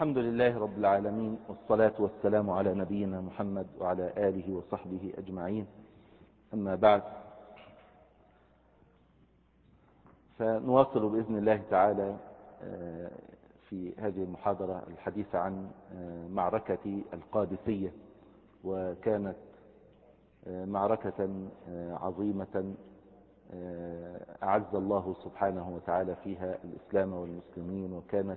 الحمد لله رب العالمين، والصلاة والسلام على نبينا محمد وعلى آله وصحبه أجمعين. أما بعد، فنواصل بإذن الله تعالى في هذه المحاضرة الحديث عن معركة القادسية، وكانت معركة عظيمة أعز الله سبحانه وتعالى فيها الإسلام والمسلمين، وكانت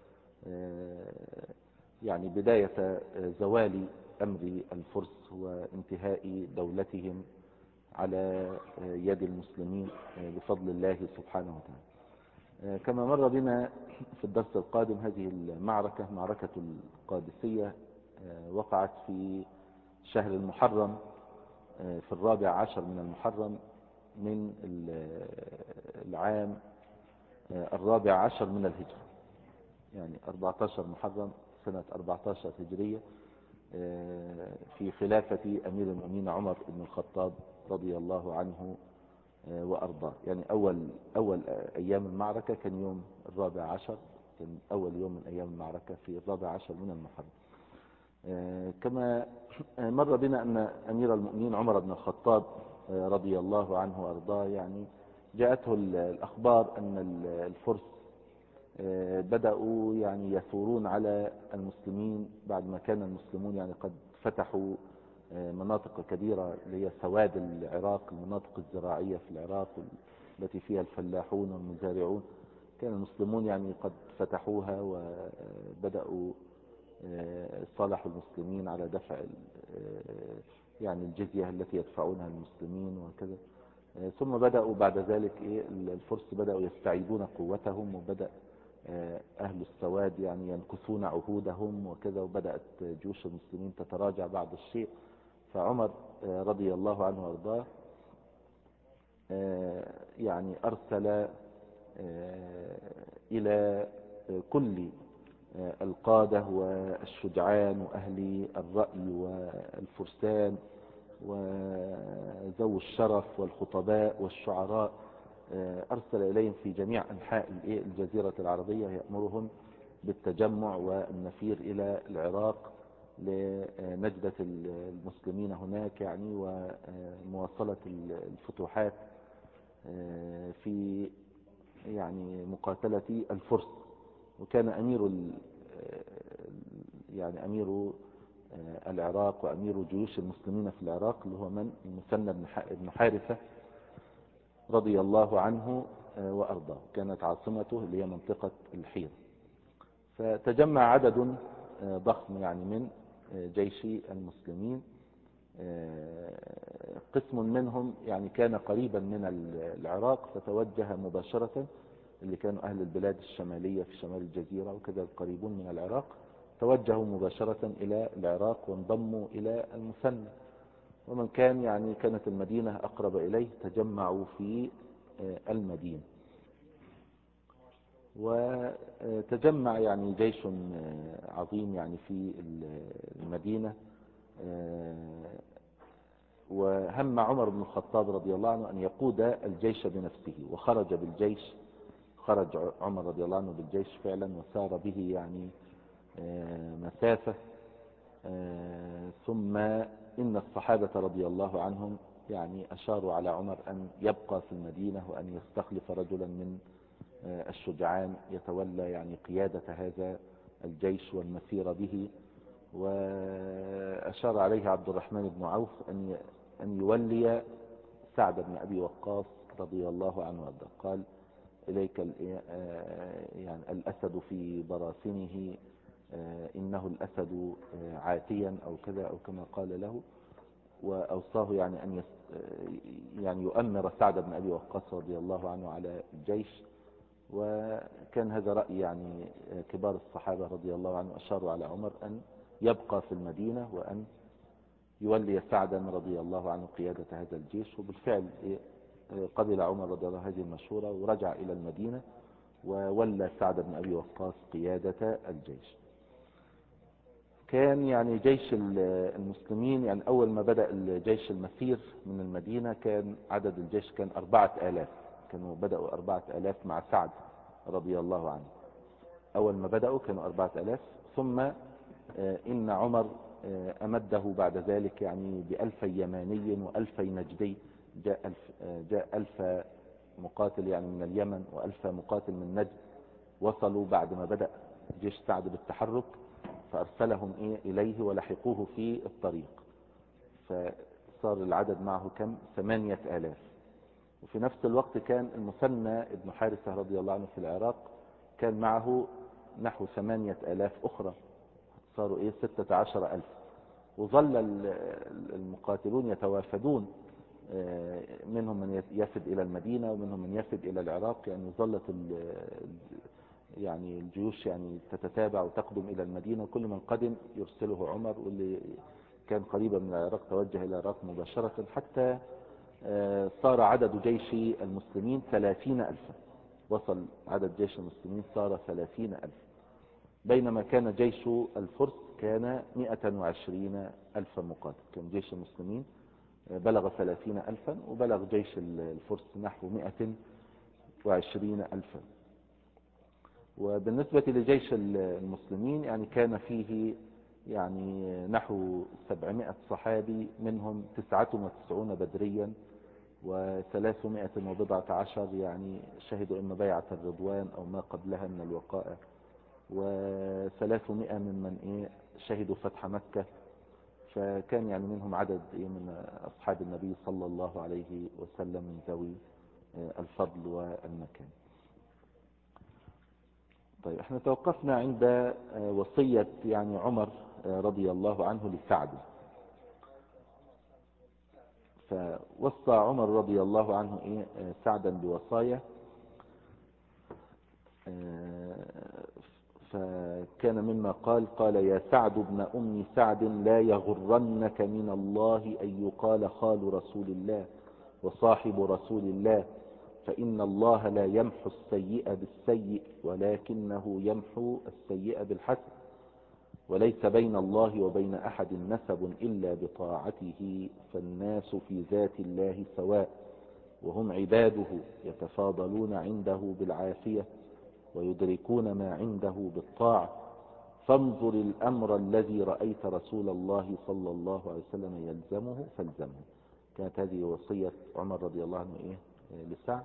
يعني بداية زوال أمر الفرس وانتهاء دولتهم على يد المسلمين بفضل الله سبحانه وتعالى. كما مر بنا في الدرس القادم، هذه المعركة معركة القادسية وقعت في شهر المحرم، في 14 من المحرم من العام 14 من الهجرة، يعني 14 محرم سنة 14 هجرية، في خلافة أمير المؤمنين عمر بن الخطاب رضي الله عنه وأرضاه. يعني أول أيام المعركة كان يوم 14، كان أول يوم من أيام المعركة في 14 من المحرم. كما مر بنا أن أمير المؤمنين عمر بن الخطاب رضي الله عنه وأرضاه يعني جاءته الأخبار أن الفرس بدأوا يعني يثورون على المسلمين بعد ما كان المسلمون يعني قد فتحوا مناطق كبيرة اللي هي سواد العراق، المناطق الزراعية في العراق التي فيها الفلاحون والمزارعون. كان المسلمون يعني قد فتحوها وبدأوا صالحوا المسلمين على دفع يعني الجزية التي يدفعونها المسلمين وكذا. ثم بدأوا بعد ذلك الفرس بدأوا يستعيدون قوتهم، وبدأ أهل السواد يعني ينكثون عهودهم وكذا، وبدأت جيوش المسلمين تتراجع بعض الشيء. فعمر رضي الله عنه وارضاه يعني أرسل إلى كل القادة والشجعان وأهل الرأي والفرسان وذوي الشرف والخطباء والشعراء، أرسل إليهم في جميع أنحاء الجزيرة العربية، يأمرهم بالتجمع والنفير إلى العراق لنجدة المسلمين هناك يعني، ومواصلة الفتوحات في يعني مقاتلة الفرس. وكان أمير العراق وأمير جيوش المسلمين في العراق اللي هو من المثنى بن حارثة رضي الله عنه وأرضاه، كانت عاصمته اللي هي منطقة الحيرة. فتجمع عدد ضخم يعني من جيش المسلمين، قسم منهم يعني كان قريبا من العراق فتوجه مباشرة، اللي كانوا أهل البلاد الشمالية في شمال الجزيرة وكذا القريبون من العراق، توجهوا مباشرة إلى العراق وانضموا إلى المثنى. ومن كان يعني كانت المدينة أقرب إليه تجمعوا في المدينة. وتجمع يعني جيش عظيم يعني في المدينة، وهم عمر بن الخطاب رضي الله عنه أن يقود الجيش بنفسه، وخرج بالجيش. خرج عمر رضي الله عنه بالجيش فعلا، وسار به يعني مسافة. ثم إن الصحابة رضي الله عنهم يعني أشاروا على عمر أن يبقى في المدينة، وأن يستخلف رجلا من الشجعان يتولى يعني قيادة هذا الجيش والمسير به. وأشار عليه عبد الرحمن بن عوف أن يولي سعد بن أبي وقاص رضي الله عنه وارضاه. قال: إليك يعني الأسد في براسنه، إنه الأسد عاتيا أو كذا أو كما قال له. وأوصاه يعني أن يعني يؤمر سعد بن أبي وقاص رضي الله عنه على الجيش. وكان هذا رأي يعني كبار الصحابة رضي الله عنه، أشاروا على عمر أن يبقى في المدينة وأن يولي سعدا رضي الله عنه قيادة هذا الجيش. وبالفعل قبل عمر رضي الله هذه المشورة، ورجع إلى المدينة وولى سعد بن أبي وقاص قيادة الجيش. كان يعني جيش المسلمين يعني أول ما بدأ الجيش المسير من المدينة كان عدد الجيش كان 4000، كانوا بدأوا 4000 مع سعد رضي الله عنه. أول ما بدأوا كانوا 4000، ثم إن عمر أمده بعد ذلك يعني ب1000 يماني و1000 نجدي. جاء 1000 مقاتل يعني من اليمن و1000 مقاتل من نجد، وصلوا بعد ما بدأ جيش سعد بالتحرك، فأرسلهم إليه ولحقوه في الطريق، فصار العدد معه كم؟ 8000. وفي نفس الوقت كان المثنى ابن حارثة رضي الله عنه في العراق، كان معه نحو 8000 أخرى، صاروا 16000. وظل المقاتلون يتوافدون، منهم من يفد إلى المدينة ومنهم من يفد إلى العراق، يعني ظلت يعني الجيوش يعني تتتابع وتقدم إلى المدينة، وكل من قدم يرسله عمر، واللي كان قريبا من العراق توجه إلى العراق مباشرة، حتى صار عدد جيش المسلمين 30,000. وصل عدد جيش المسلمين صار 30,000، بينما كان جيش الفرس كان 120,000 مقاتل. كان جيش المسلمين بلغ 30,000، وبلغ جيش الفرس نحو 120,000. وبالنسبة لجيش المسلمين يعني كان فيه يعني نحو 700 صحابي، منهم 99 بدريا، و310 يعني شهدوا إما بيعة الرضوان أو ما قبلها من الوقائع، و300 ممن شهدوا فتح مكة. فكان يعني منهم عدد من أصحاب النبي صلى الله عليه وسلم من ذوي الفضل والمكان. طيب احنا توقفنا عند وصية يعني عمر رضي الله عنه لسعد. فوصى عمر رضي الله عنه سعدا بوصايا، فكان مما قال يا سعد ابن أم سعد لا يغرنك من الله أن يقال خال رسول الله وصاحب رسول الله، فإن الله لا يمحو السيئة بالسيء ولكنه يمحو السيئة بالحسن، وليس بين الله وبين أحد نسب إلا بطاعته، فالناس في ذات الله سواء، وهم عباده يتفاضلون عنده بالعافية ويدركون ما عنده بالطاعة، فانظر الأمر الذي رأيت رسول الله صلى الله عليه وسلم يلزمه فالزمه. كانت هذه وصية عمر رضي الله عنه لسعد.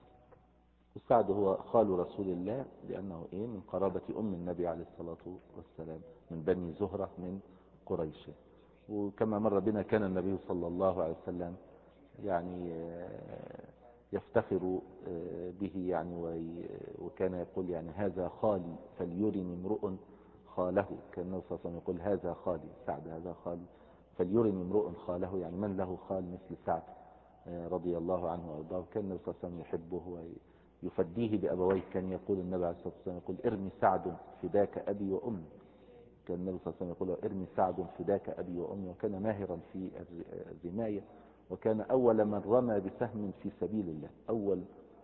وسعد هو خال رسول الله، لأنه من قرابة أم النبي عليه الصلاة والسلام، من بني زهرة من قريش. وكما مر بنا كان النبي صلى الله عليه وسلم يعني يفتخر به يعني، وكان يقول يعني هذا خالي فليرني امرؤ خاله. كان النبي صلى الله عليه وسلم يقول هذا خالي سعد، هذا خالي فليرني امرؤ خاله، يعني من له خال مثل سعد رضي الله عنه وارضاه. كان النبي صلى الله عليه وسلم يحبه ويفديه بأبويه. كان يقول النبي عليه الصلاة والسلام يقول ارمي سعد فداك أبي وأمي. كان النبي صلى الله عليه وسلم يقول ارمي سعد فداك أبي وأمي. وكان ماهرا في الرماية، وكان أول من رمى بسهم في سبيل الله. أول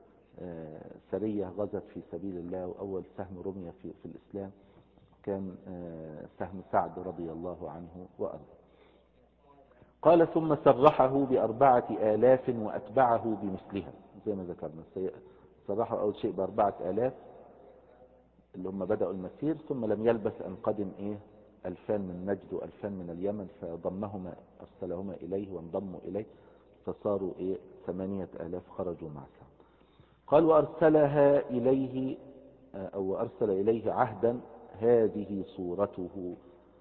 سرية غزت في سبيل الله وأول سهم رمي في الإسلام كان سهم سعد رضي الله عنه وأرضاه. قال ثم سرحه ب4,000 وأتبعه بمثلها، زي ما ذكرنا سرحه أول شيء ب4,000 اللي هم بدأوا المسير، ثم لم يلبس أن قدم 2000 من نجد و2000 من اليمن، فضمهما أرسلهما إليه وانضموا إليه، فصاروا 8,000 خرجوا مع سعد. قال وأرسلها إليه أو أرسل إليه عهدا هذه صورته،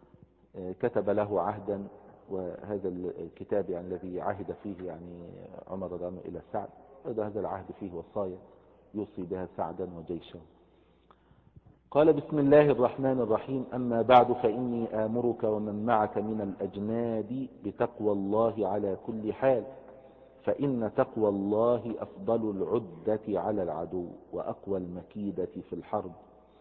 كتب له عهدا. وهذا الكتاب يعني الذي عهد فيه يعني عمر رضي الله عنه إلى سعد، هذا العهد فيه وصايا يوصي بها سعدا وجيشه. قال بسم الله الرحمن الرحيم أما بعد فإني آمرك ومن معك من الأجناد بتقوى الله على كل حال، فإن تقوى الله أفضل العدة على العدو وأقوى المكيدة في الحرب،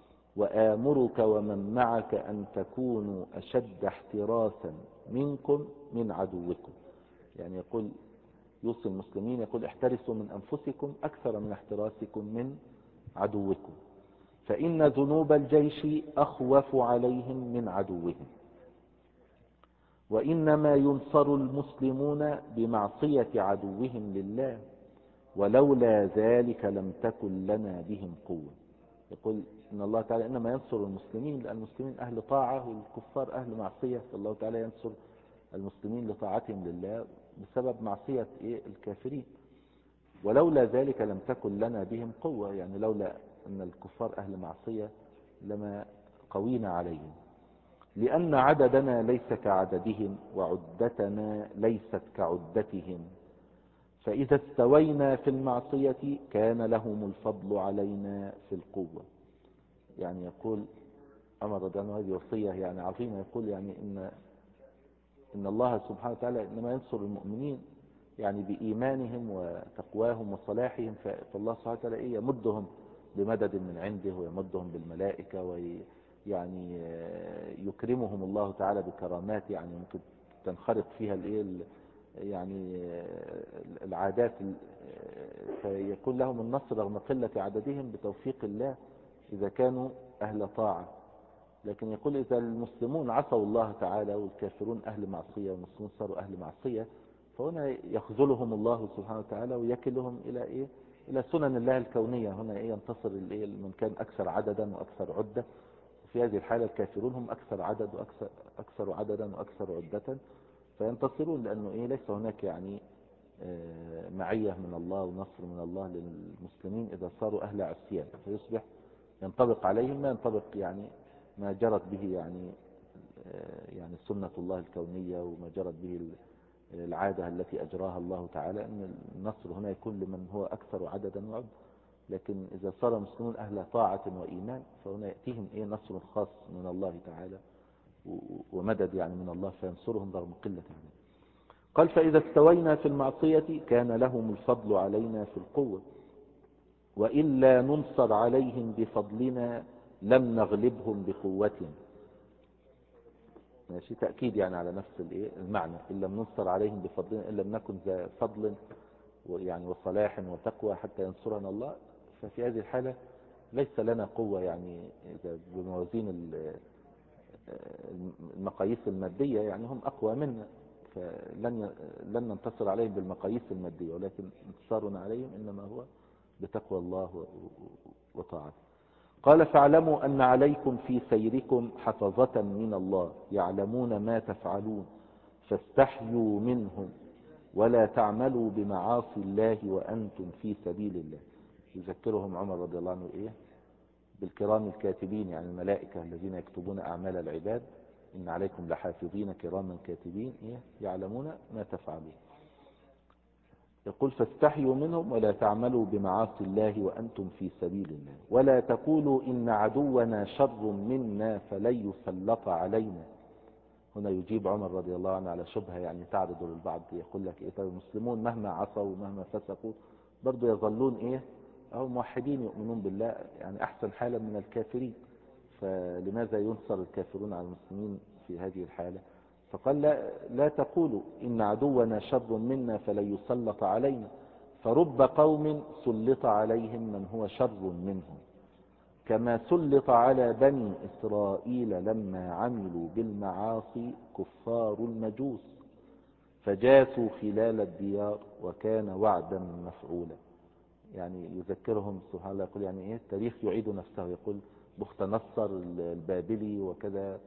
وآمرك ومن معك أن تكونوا أشد احتراسا منكم من عدوكم. يعني يقول يوصي المسلمين يقول احترسوا من أنفسكم أكثر من احتراسكم من عدوكم، فإن ذنوب الجيش أخوف عليهم من عدوهم، وإنما ينصر المسلمون بمعصية عدوهم لله، ولولا ذلك لم تكن لنا بهم قوة. يقول إن الله تعالى إنما ينصر المسلمين لأن المسلمين أهل طاعة والكفار أهل معصية، فالله تعالى ينصر المسلمين لطاعتهم لله بسبب معصية الكافرين. ولولا ذلك لم تكن لنا بهم قوة، يعني لولا أن الكفار أهل معصية لما قوينا عليهم، لأن عددنا ليس كعددهم وعدتنا ليست كعدتهم، فإذا استوينا في المعصية كان لهم الفضل علينا في القوة. يعني يقول عمر رضي الله عنه، هذه وصية يعني عظيمة، يقول يعني إن الله سبحانه وتعالى إنما ينصر المؤمنين يعني بإيمانهم وتقواهم وصلاحهم، فالله سبحانه وتعالى يمدهم بمدد من عنده ويمدهم بالملائكة ويعني يكرمهم الله تعالى بكرامات يعني ممكن تنخرط فيها يعني العادات، فيكون لهم النصر رغم قلة عددهم بتوفيق الله إذا كانوا أهل طاعة. لكن يقول إذا المسلمون عصوا الله تعالى والكافرون أهل معصية والمسلمون صاروا أهل معصية، فهنا يخذلهم الله سبحانه وتعالى ويكلهم إلى سنن الله الكونية. هنا ينتصر من كان أكثر عددا وأكثر عدة، وفي هذه الحالة الكافرون هم أكثر عدد وأكثر عددا وأكثر عدة، فينتصرون لأنه ليس هناك يعني معية من الله ونصر من الله للمسلمين إذا صاروا أهل عصيان، فيصبح ينطبق عليهم ما ينطبق يعني ما جرت به يعني سنة الله الكونية وما جرت به العادة التي أجراها الله تعالى، أن النصر هنا يكون لمن هو أكثر عددا وعد. لكن إذا صار المسلمون أهل طاعة وإيمان فهنا يأتيهم نصر خاص من الله تعالى ومدد يعني من الله فينصرهم رغم قلة عدد. قال فإذا استوينا في المعصية كان لهم الفضل علينا في القوة، وإلا ننصر عليهم بفضلنا لم نغلبهم بقوتنا. ماشي، تأكيد يعني على نفس المعنى، إن لم ننصر عليهم بفضلنا، إن لم نكن ذا فضل يعني وصلاح وتقوى حتى ينصرنا الله، ففي هذه الحالة ليس لنا قوة يعني إذا بموازين المقاييس المادية يعني هم أقوى منا، فلن ننتصر عليهم بالمقاييس المادية، ولكن انتصارنا عليهم إنما هو بتقوى الله وطاعته. قال فاعلموا أن عليكم في سيركم حفظة من الله يعلمون ما تفعلون فاستحيوا منهم ولا تعملوا بمعاصي الله وأنتم في سبيل الله. يذكرهم عمر رضي الله عنه بالكرام الكاتبين، يعني الملائكة الذين يكتبون أعمال العباد، إن عليكم لحافظين كراما كاتبين يعلمون ما تفعلون. يقول فاستحيوا منهم ولا تعملوا بمعاصي الله وأنتم في سبيل الله، ولا تقولوا إن عدونا شر منا فلن يسلط علينا. هنا يجيب عمر رضي الله عنه على شبهة يعني تعرض للبعض، يقول لك طيب المسلمون مهما عصوا ومهما فسقوا برضو يظلون أو موحدين يؤمنون بالله يعني أحسن حالا من الكافرين، فلماذا ينصر الكافرون على المسلمين في هذه الحالة؟ فقال لا تقولوا إن عدونا شر منا فلن يسلط علينا، فرب قوم سلط عليهم من هو شر منهم، كما سلط على بني إسرائيل لما عملوا بالمعاصي كفار المجوس فجاسوا خلال الديار وكان وعدا مفعولا. يعني يذكرهم سبحان الله، يقول يعني التاريخ يعيد نفسه، يقول بخت نصر البابلي وكذا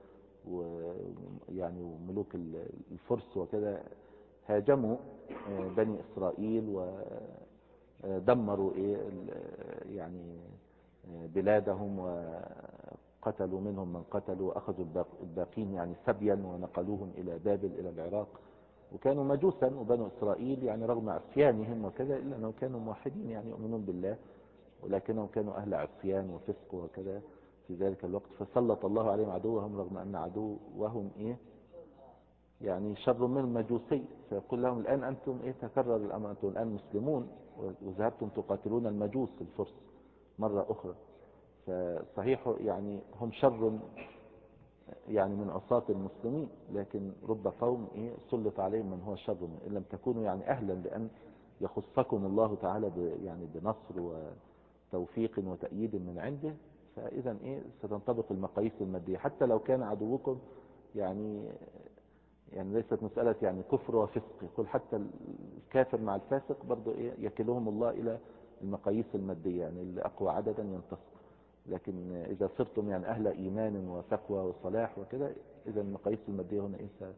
ويعني وملوك الفرس وكذا هاجموا بني إسرائيل ودمروا يعني بلادهم وقتلوا منهم من قتلوا وأخذوا الباقين يعني سبيا ونقلوهم إلى بابل إلى العراق، وكانوا مجوسا وبنو إسرائيل يعني رغم عصيانهم وكذا إلا أنهم كانوا موحدين يعني يؤمنون بالله، ولكنهم كانوا أهل عصيان وفسق وكذا في ذلك الوقت، فسلط الله عليهم عدوهم رغم أن عدوهم يعني شر من المجوسي. فيقول لهم الآن أنتم تكرر الأمر، أنتم الآن مسلمون وذهبتم تقاتلون المجوس الفرس مرة أخرى، فصحيح يعني هم شر يعني من عصاة المسلمين، لكن رب قوم سلط عليهم من هو شر من، إن لم تكونوا يعني أهلا لأن يخصكم الله تعالى يعني بنصر وتوفيق وتأييد من عنده، فإذا ستنطبق المقاييس المادية حتى لو كان عدوكم يعني ليست مسألة يعني كفر وفسق، يقول حتى الكافر مع الفاسق برضو يكلهم الله إلى المقاييس المادية، يعني اللي أقوى عددا ينتصر. لكن إذا صرتم يعني أهل إيمان وتقوى وصلاح وكده، إذا المقاييس المادية هنا إيه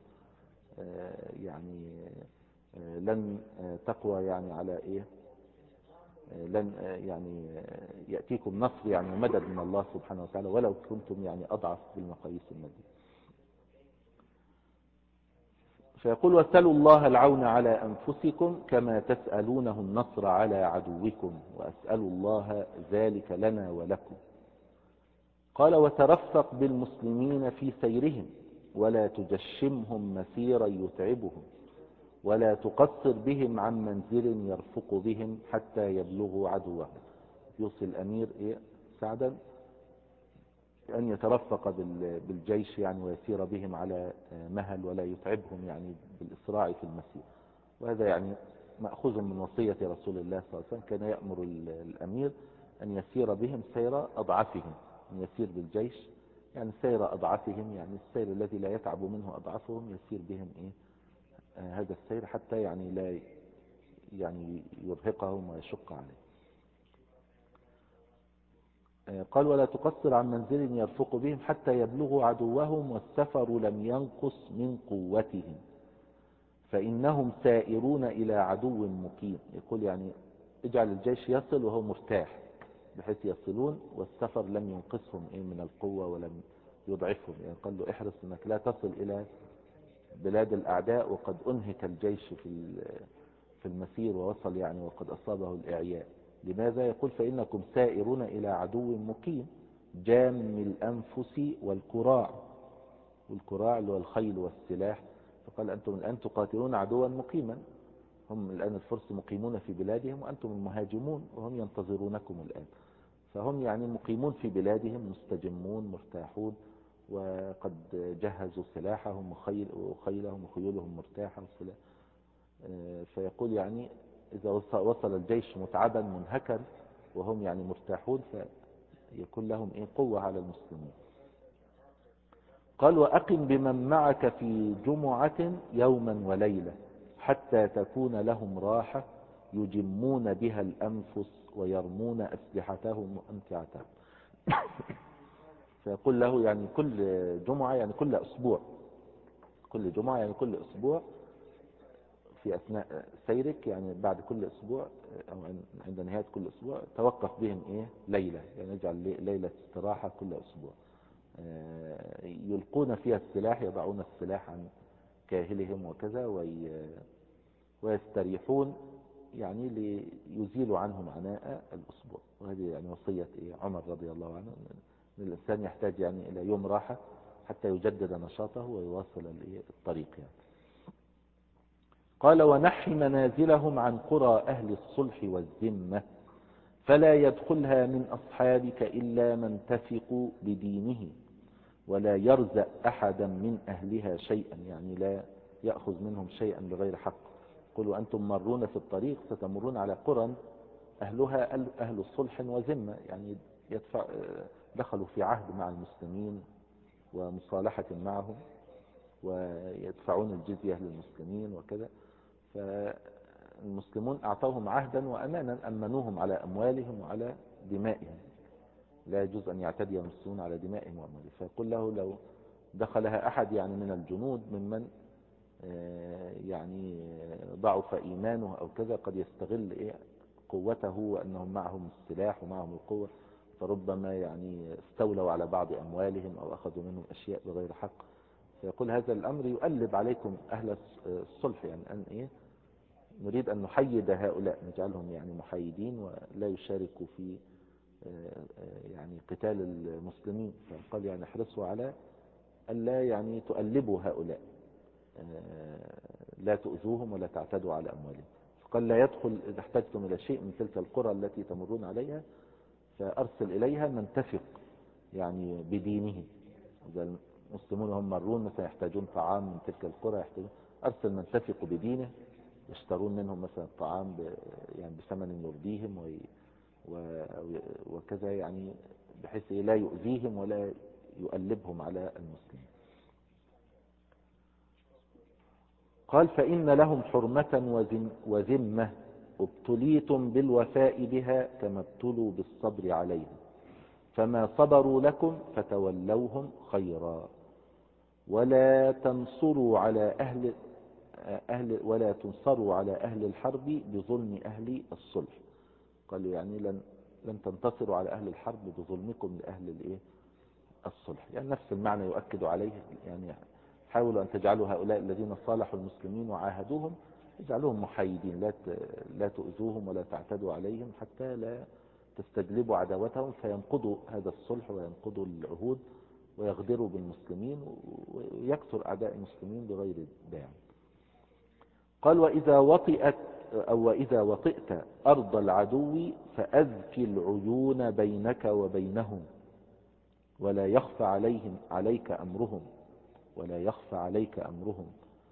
يعني لن تقوى يعني على إيه، لن يعني يأتيكم نصر يعني ومدد من الله سبحانه وتعالى ولو كنتم يعني أضعف بالمقاييس المادية. فيقول واسألوا الله العون على أنفسكم كما تسألونه النصر على عدوكم وأسألوا الله ذلك لنا ولكم. قال وترفق بالمسلمين في سيرهم ولا تجشمهم مسيرا يتعبهم ولا تقصر بهم عن منزل يرفق بهم حتى يبلغوا عدوهم. يوصي الأمير سعدا أن يترفق بالجيش يعني ويسير بهم على مهل ولا يتعبهم يعني بالإسراع في المسير. وهذا يعني مأخوذ من وصية رسول الله صلى الله عليه وسلم، كان يأمر الأمير أن يسير بهم سير أضعفهم، أن يسير بالجيش يعني سير أضعفهم، يعني السير الذي لا يتعب منه أضعفهم يسير بهم هذا السير حتى يعني لا يعني يرهقهم ويشق عليه. قال ولا تقصر عن منزل يرفق بهم حتى يبلغوا عدوهم والسفر لم ينقص من قوتهم فإنهم سائرون إلى عدو مقيم. يقول يعني اجعل الجيش يصل وهو مرتاح بحيث يصلون والسفر لم ينقصهم من القوة ولم يضعفهم. يعني قال له احرص انك لا تصل الى بلاد الاعداء وقد انهك الجيش في المسير ووصل يعني وقد اصابه الاعياء. لماذا؟ يقول فانكم سائرون الى عدو مقيم جام الانفس والكراع، والكراع اللي هو الخيل والسلاح. فقال انتم الان تقاتلون عدوا مقيما، هم الان الفرس مقيمون في بلادهم وانتم المهاجمون وهم ينتظرونكم الان. فهم يعني مقيمون في بلادهم مستجمون مرتاحون وقد جهزوا سلاحهم وخيلهم وخيولهم مرتاحة والسلاح. فيقول يعني إذا وصل الجيش متعبا منهكا وهم يعني مرتاحون فيكون لهم قوة على المسلمين. قال وأقم بمن معك في جمعة يوما وليلة حتى تكون لهم راحة يجمون بها الأنفس ويرمون أسلحتهم وأمتعتهم. فيقول له يعني كل جمعة يعني كل أسبوع، كل جمعة يعني كل أسبوع في أثناء سيرك يعني بعد كل أسبوع أو عند نهاية كل أسبوع توقف بهم ليلة، يعني نجعل ليلة استراحة كل أسبوع يلقون فيها السلاح، يضعون السلاح عن كاهلهم وكذا ويستريحون يعني ليزيلوا عنهم عناء الأسبوع. وهذه يعني وصية عمر رضي الله عنه، الإنسان يحتاج يعني إلى يوم راحة حتى يجدد نشاطه ويواصل الطريق يعني. قال ونحي منازلهم عن قرى أهل الصلح والذمة فلا يدخلها من أصحابك إلا من تثق بدينه ولا يرزق أحدا من أهلها شيئا، يعني لا يأخذ منهم شيئا بغير حق. قلوا أنتم مرون في الطريق ستمرون على قرى أهلها أهل الصلح وذمة، يعني دخلوا في عهد مع المسلمين ومصالحة معهم ويدفعون الجزية للمسلمين وكذا. فالمسلمون أعطوهم عهدا وأمانا أمنوهم على أموالهم وعلى دمائهم، لا يجوز أن يعتدي المسلمون على دمائهم وأموالهم. فيقول له لو دخلها أحد يعني من الجنود ممن يعني ضعف إيمانه أو كذا قد يستغل قوته وأنهم معهم السلاح ومعهم القوة، فربما يعني استولوا على بعض أموالهم أو أخذوا منهم أشياء بغير حق. فيقول هذا الأمر يؤلب عليكم أهل الصلح، يعني أن نريد أن نحيد هؤلاء نجعلهم يعني محايدين ولا يشاركوا في يعني قتال المسلمين. فقال يعني احرصوا على ألا يعني تؤلبوا هؤلاء، لا تؤذوهم ولا تعتدوا على أموالهم. فقال لا يدخل إذا احتجتم إلى شيء من تلك القرى التي تمرون عليها فأرسل إليها من تثق يعني بدينه. إذا المسلمون هم مرون مثلا يحتاجون طعام من تلك القرى أرسل من تثق بدينه يشترون منهم مثلا الطعام يعني بثمن يرضيهم وكذا، يعني بحيث لا يؤذيهم ولا يؤلبهم على المسلمين. قال فإن لهم حرمة وذمة ابتليتم بالوفاء بها كما ابتلوا بالصبر عليها. فما صبروا لكم فتولوهم خيرا ولا تنصروا على ولا تنصروا على أهل الحرب بظلم أهل الصلح. قالوا يعني لن تنتصروا على أهل الحرب بظلمكم لأهل الصلح. يعني نفس المعنى يؤكد عليه. يعني حاولوا أن تجعلوا هؤلاء الذين صالحوا المسلمين وعاهدوهم اجعلوهم محايدين، لا تؤذوهم ولا تعتدوا عليهم حتى لا تستجلبوا عداوتهم فينقضوا هذا الصلح وينقضوا العهود ويغدروا بالمسلمين ويكثر أعداء المسلمين بغير داعي. قال وإذا وطئت أرض العدو فأذكي العيون بينك وبينهم ولا يخفى عليك أمرهم.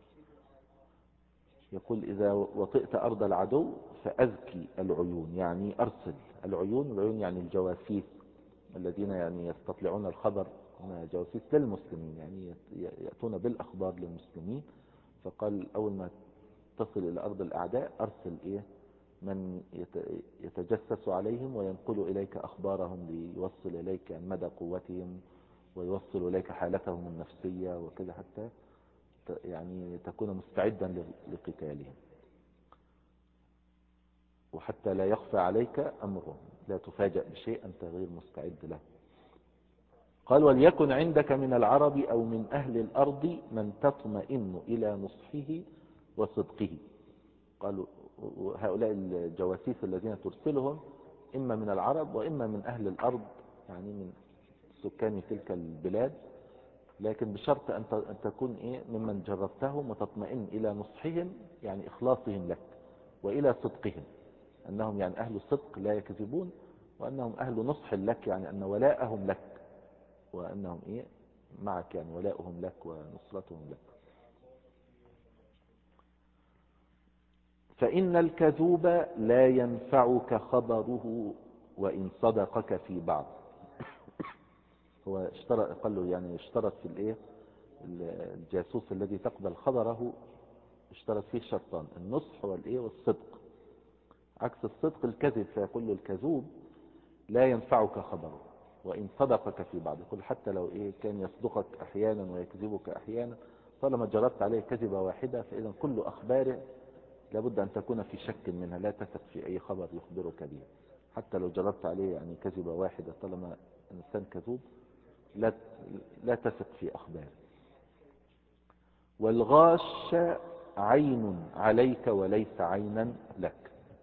يقول إذا وطئت أرض العدو فأذكي العيون، يعني أرسل العيون يعني الجواسيس الذين يعني يستطلعون الخبر، جواسيس للمسلمين يعني يأتون بالأخبار للمسلمين. فقال أول ما تصل إلى أرض الأعداء أرسل من يتجسس عليهم وينقل إليك أخبارهم ليوصل إليك يعني مدى قوتهم ويوصل إليك حالتهم النفسية وكذا حتى يعني تكون مستعدا لقتالهم وحتى لا يخفى عليك أمرهم، لا تفاجأ بشيء أنت غير مستعد له. قال وليكن عندك من العرب أو من أهل الأرض من تطمئن إلى نصحه وصدقه. قالوا هؤلاء الجواسيس الذين ترسلهم إما من العرب وإما من أهل الأرض، يعني من سكان تلك البلاد، لكن بشرط أن تكون ممن جربتهم وتطمئن إلى نصحهم يعني إخلاصهم لك وإلى صدقهم، أنهم يعني أهل صدق لا يكذبون، وأنهم أهل نصح لك يعني أن ولاءهم لك وأنهم معك يعني ولاؤهم لك ونصرتهم لك. فإن الكذوب لا ينفعك خبره وإن صدقك في بعض. هو قال له يعني اشترط في الجاسوس الذي تقبل خبره اشترط فيه شرطان، النصح والصدق. عكس الصدق الكذب، فيقول له الكذوب لا ينفعك خبره وإن صدقك في بعض. يقول حتى لو كان يصدقك أحيانا ويكذبك أحيانا، طالما جربت عليه كذبة واحدة فإذا كل أخباره لابد أن تكون في شك منها، لا تثق في أي خبر يخبرك به. حتى لو جربت عليه يعني كذبة واحدة، طالما إنسان كذوب لا تثق في أخباره. والغاش عين عليك وليس عينا لك.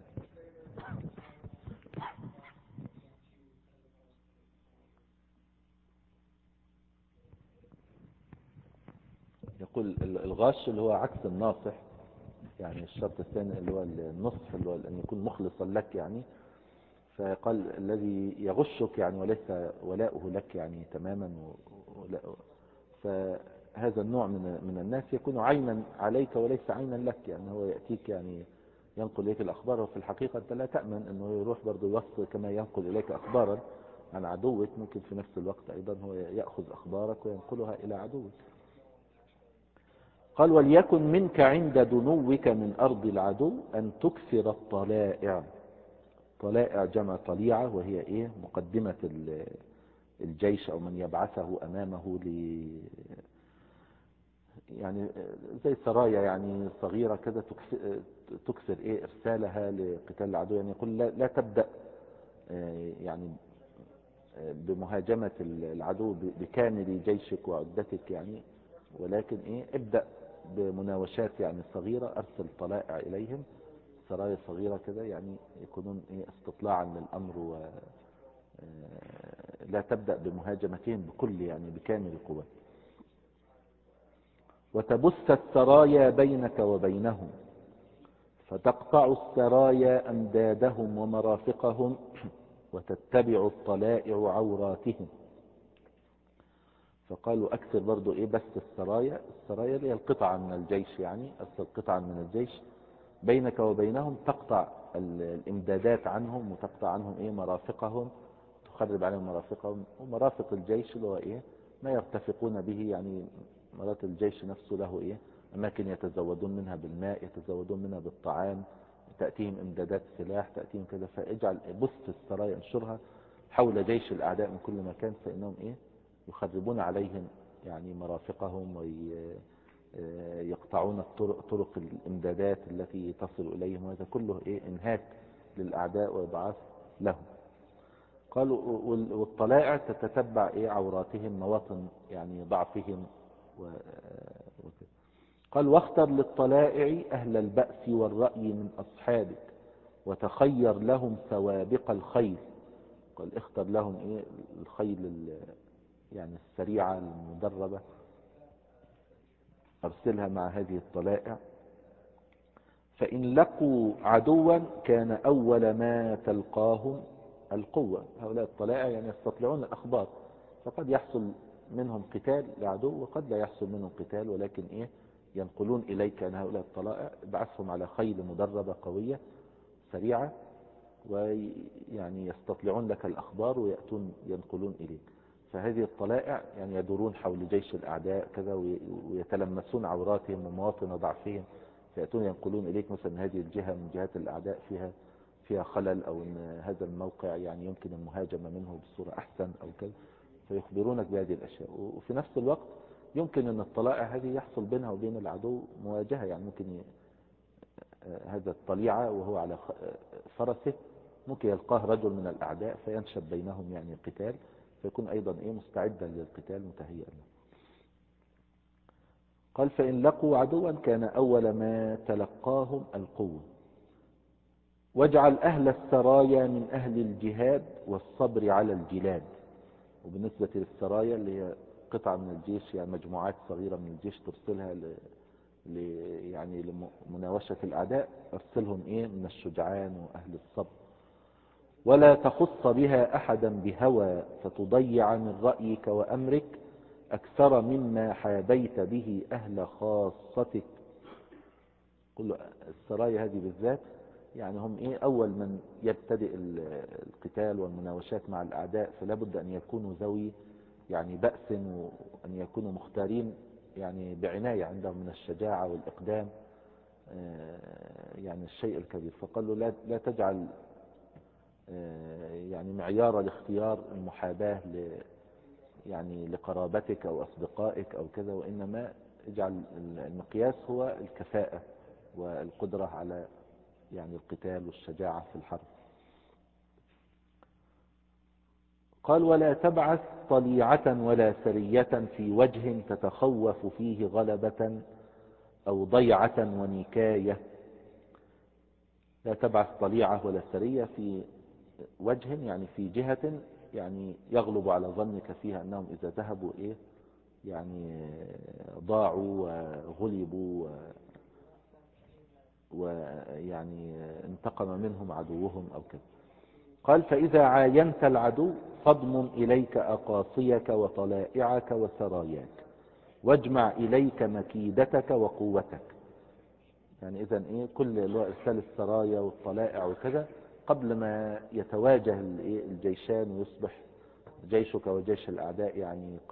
يقول الغاش اللي هو عكس الناصح، يعني الشرط الثاني اللي هو النصح اللي هو أن يكون مخلصا لك يعني. فقال الذي يغشك يعني وليس ولاؤه لك يعني تماما فهذا النوع من الناس يكون عينا عليك وليس عينا لك، يعني هو يأتيك يعني ينقل إليك الأخبار وفي الحقيقة أنت لا تأمن أنه يروح برضه يوصل كما ينقل إليك أخبارا عن عدوك، ممكن في نفس الوقت أيضا هو يأخذ أخبارك وينقلها إلى عدوك. قال وليكن منك عند دنوك من أرض العدو أن تكثر الطلائع. طلائع جمع طليعة، وهي مقدمة الجيش أو من يبعثه أمامه يعني زي سرايا يعني صغيرة كذا تكثر إرسالها لقتال العدو. يعني يقول لا تبدأ يعني بمهاجمة العدو بكامل جيشك وعدتك يعني، ولكن ابدأ بمناوشات يعني صغيرة، أرسل طلائع إليهم سرايا صغيرة كذا يعني يكونون استطلاعا للأمر لا تبدأ بمهاجمتهم بكامل قوة. وتبث السرايا بينك وبينهم فتقطع السرايا أمدادهم ومرافقهم وتتبع الطلائع عوراتهم. فقالوا أكثر برضو بث السرايا اللي هي القطعة من الجيش، يعني أرسل قطعا من الجيش بينك وبينهم تقطع الإمدادات عنهم وتقطع عنهم مرافقهم، تخرب عليهم مرافقهم. ومرافق الجيش اللي هو ما يرتفقون به، يعني مرات الجيش نفسه له أماكن يتزودون منها بالماء، يتزودون منها بالطعام، تأتيهم إمدادات سلاح، تأتيهم كذا. فاجعل بث السرايا انشرها حول جيش الأعداء من كل مكان، فإنهم يخربون عليهم يعني مرافقهم، ويقطعون طرق الإمدادات التي تصل إليهم، وهذا كله إنهاك للأعداء وإضعاف لهم. قالوا والطلائع تتتبع عوراتهم، مواطن يعني ضعفهم وكذا. قال واختر للطلائع أهل البأس والرأي من أصحابك وتخير لهم سوابق الخيل. قال اختر لهم الخيل يعني السريعة المدربة، أرسلها مع هذه الطلائع. فإن لقوا عدوا كان أول ما تلقاهم القوة. هؤلاء الطلائع يعني يستطلعون الأخبار، فقد يحصل منهم قتال لعدو وقد لا يحصل منهم قتال، ولكن ينقلون إليك أن هؤلاء الطلائع ابعثهم على خيل مدربة قوية سريعة، ويعني يستطلعون لك الأخبار ويأتون ينقلون إليك. فهذه الطلائع يعني يدورون حول جيش الأعداء كذا، ويتلمسون عوراتهم ومواطن ضعفهم، فيأتون ينقلون إليك مثلا هذه الجهة من جهات الأعداء فيها خلل، أو أن هذا الموقع يعني يمكن المهاجمة منه بصورة أحسن أو كذا، فيخبرونك بهذه الأشياء. وفي نفس الوقت يمكن أن الطلائع هذه يحصل بينها وبين العدو مواجهة، يعني ممكن هذا الطليعة وهو على فرسه ممكن يلقاه رجل من الأعداء فينشب بينهم يعني قتال، فيكون أيضا مستعدا للقتال متهيئا له. قال فإن لقوا عدوا كان أول ما تلقاهم القوة. واجعل أهل السرايا من أهل الجهاد والصبر على الجلاد. وبالنسبة للسرايا اللي هي قطعة من الجيش، يعني مجموعات صغيرة من الجيش ترسلها يعني لمناوشة الأعداء، أرسلهم من الشجعان وأهل الصبر. ولا تخص بها أحدا بهوى فتضيع من رأيك وأمرك أكثر مما حابيت به أهل خاصتك. كل السرايا هذه بالذات يعني هم أول من يبتدئ القتال والمناوشات مع الأعداء، فلا بد أن يكونوا ذوي يعني بأس، وأن يكونوا مختارين يعني بعناية، عندهم من الشجاعة والإقدام يعني الشيء الكبير. فقالوا لا تجعل يعني معيار الاختيار المحاباة يعني لقرابتك أو أصدقائك أو كذا، وإنما اجعل المقياس هو الكفاءة والقدرة على يعني القتال والشجاعة في الحرب. قال ولا تبعث طليعة ولا سرية في وجه تتخوف فيه غلبة أو ضيعة ونكاية. لا تبعث طليعة ولا سرية في وجه يعني في جهة يعني يغلب على ظنك فيها أنهم إذا ذهبوا يعني ضاعوا وغلبوا ويعني انتقم منهم عدوهم أو كذا. قال فإذا عاينت العدو فاضمن إليك أقاصيك وطلائعك وسراياك، واجمع إليك مكيدتك وقوتك. يعني إذن كل إرسال السرايا والطلائع وكذا قبل ما يتواجه الجيشان ويصبح جيشك وجيش الأعداء يعني قد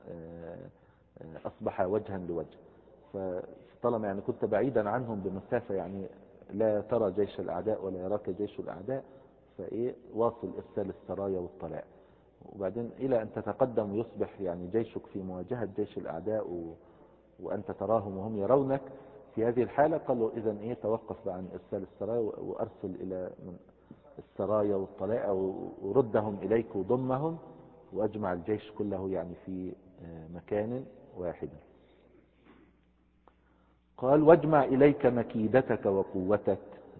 أصبح وجها لوجه، فطالما يعني كنت بعيدا عنهم بمسافة يعني لا ترى جيش الأعداء ولا يراك جيش الأعداء، واصل إرسال السرايا والطلائع، وبعدين إلى أن تتقدم ويصبح يعني جيشك في مواجهة جيش الأعداء وأنت تراهم وهم يرونك. في هذه الحالة قالوا إذن توقف عن إرسال السرايا وأرسل إلى السرايا والطلائع وردهم إليك وضمهم، وأجمع الجيش كله يعني في مكان واحد. قال واجمع إليك مكيدتك وقوتك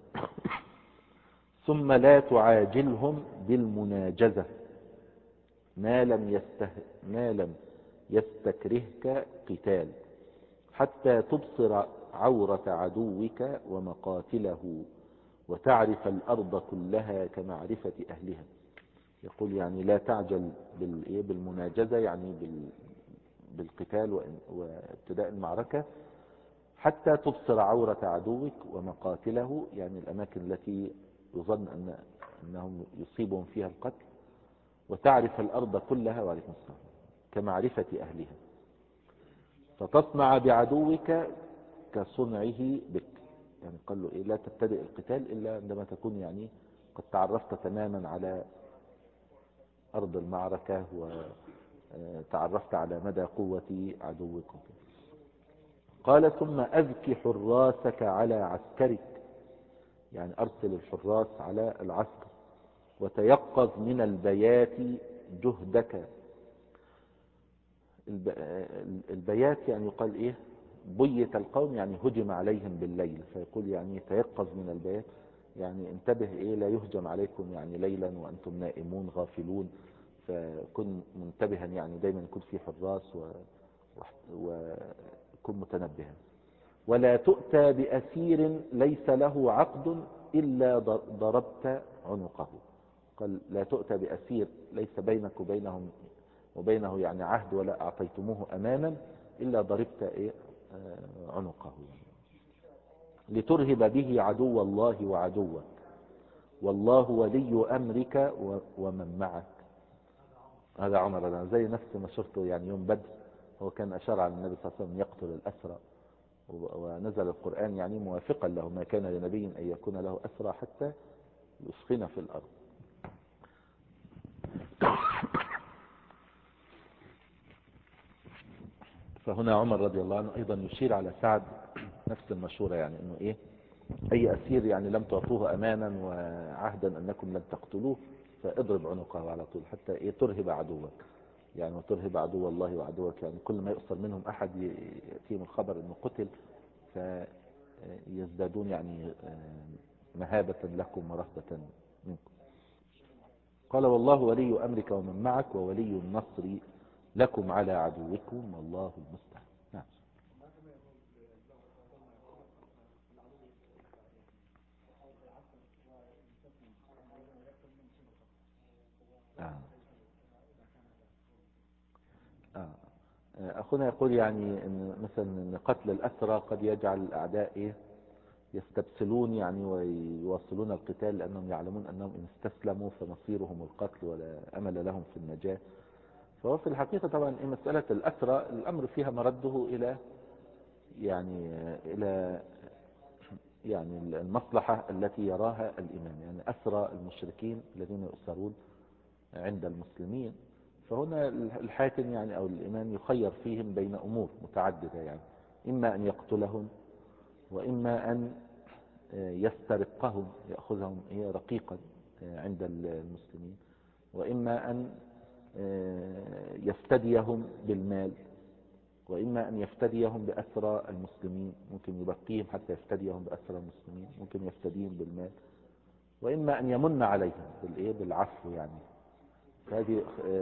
ثم لا تعاجلهم بالمناجزة ما لم يستكرهك قتال حتى تبصر عورة عدوك ومقاتله وتعرف الأرض كلها كمعرفة أهلها. يقول يعني لا تعجل بالمناجزة يعني بالقتال وابتداء المعركة حتى تبصر عورة عدوك ومقاتله، يعني الأماكن التي يظن أنهم يصيبهم فيها القتل، وتعرف الأرض كلها وعليكم السلام كمعرفة أهلها، فتصنع بعدوك كصنعه بك. يعني قال له لا تبتدئ القتال إلا عندما تكون يعني قد تعرفت تماما على أرض المعركة وتعرفت على مدى قوة عدوكم. قال ثم أذك حراسك على عسكرك، يعني أرسل الحراس على العسكر، وتيقظ من البيات جهدك. البيات يعني يقال إيه؟ بيت القوم يعني هجم عليهم بالليل، فيقول يعني تيقظ من البيات، يعني انتبه إيه لا يهجم عليكم يعني ليلا وأنتم نائمون غافلون، فكن منتبها، يعني دايما يكون في حراس وكن متنبها. ولا تؤتى بأسير ليس له عقد إلا ضربت عنقه. قال لا تؤتى بأسير ليس بينك وبينه يعني عهد ولا أعطيتموه أمانا إلا ضربت إيه عنقه، لترهب به عدو الله وعدوك، والله ولي أمرك ومن معك. هذا عمر، أنا زي نفس ما شرته يعني يوم بدر، هو كان أشار على النبي صلى الله عليه وسلم يقتل الأسرى، ونزل القرآن يعني موافقا له، ما كان لنبي أن يكون له أسرى حتى يسخن في الأرض. فهنا عمر رضي الله عنه أيضا يشير على سعد نفس المشورة، يعني أنه إيه أي أسير يعني لم تعطوه أمانا وعهدا أنكم لن تقتلوه فاضرب عنقه على طول حتى إيه ترهب عدوك، يعني وترهب عدو الله وعدوك، يعني كل ما يؤثر منهم أحد يأتيهم الخبر أنه قتل فيزدادون يعني مهابة لكم ورهبة منكم. قال والله ولي أمرك ومن معك وولي النصر لكم على عدوكم والله المستعان. نعم. آه. آه. أخونا يقول يعني إن مثلا إن قتل الأسرى قد يجعل الأعداء إيه يستبسلون يعني ويواصلون القتال، لأنهم يعلمون أنهم إن استسلموا فمصيرهم القتل ولا أمل لهم في النجاة. فهو في الحقيقة طبعا مسألة الأسرى الأمر فيها مرده إلى يعني إلى يعني المصلحة التي يراها الإمام، يعني أسرى المشركين الذين يؤسرون عند المسلمين، فهنا الحاكم يعني أو الإمام يخير فيهم بين أمور متعددة، يعني إما أن يقتلهم، وإما أن يسترقهم يأخذهم رقيقا عند المسلمين، وإما أن يفتديهم بالمال، وإما أن يفتديهم بأسرى المسلمين، ممكن يبقيهم حتى يفتديهم بأسرى المسلمين، ممكن يفتديهم بالمال، وإما أن يمن عليهم بالعفو. يعني هذه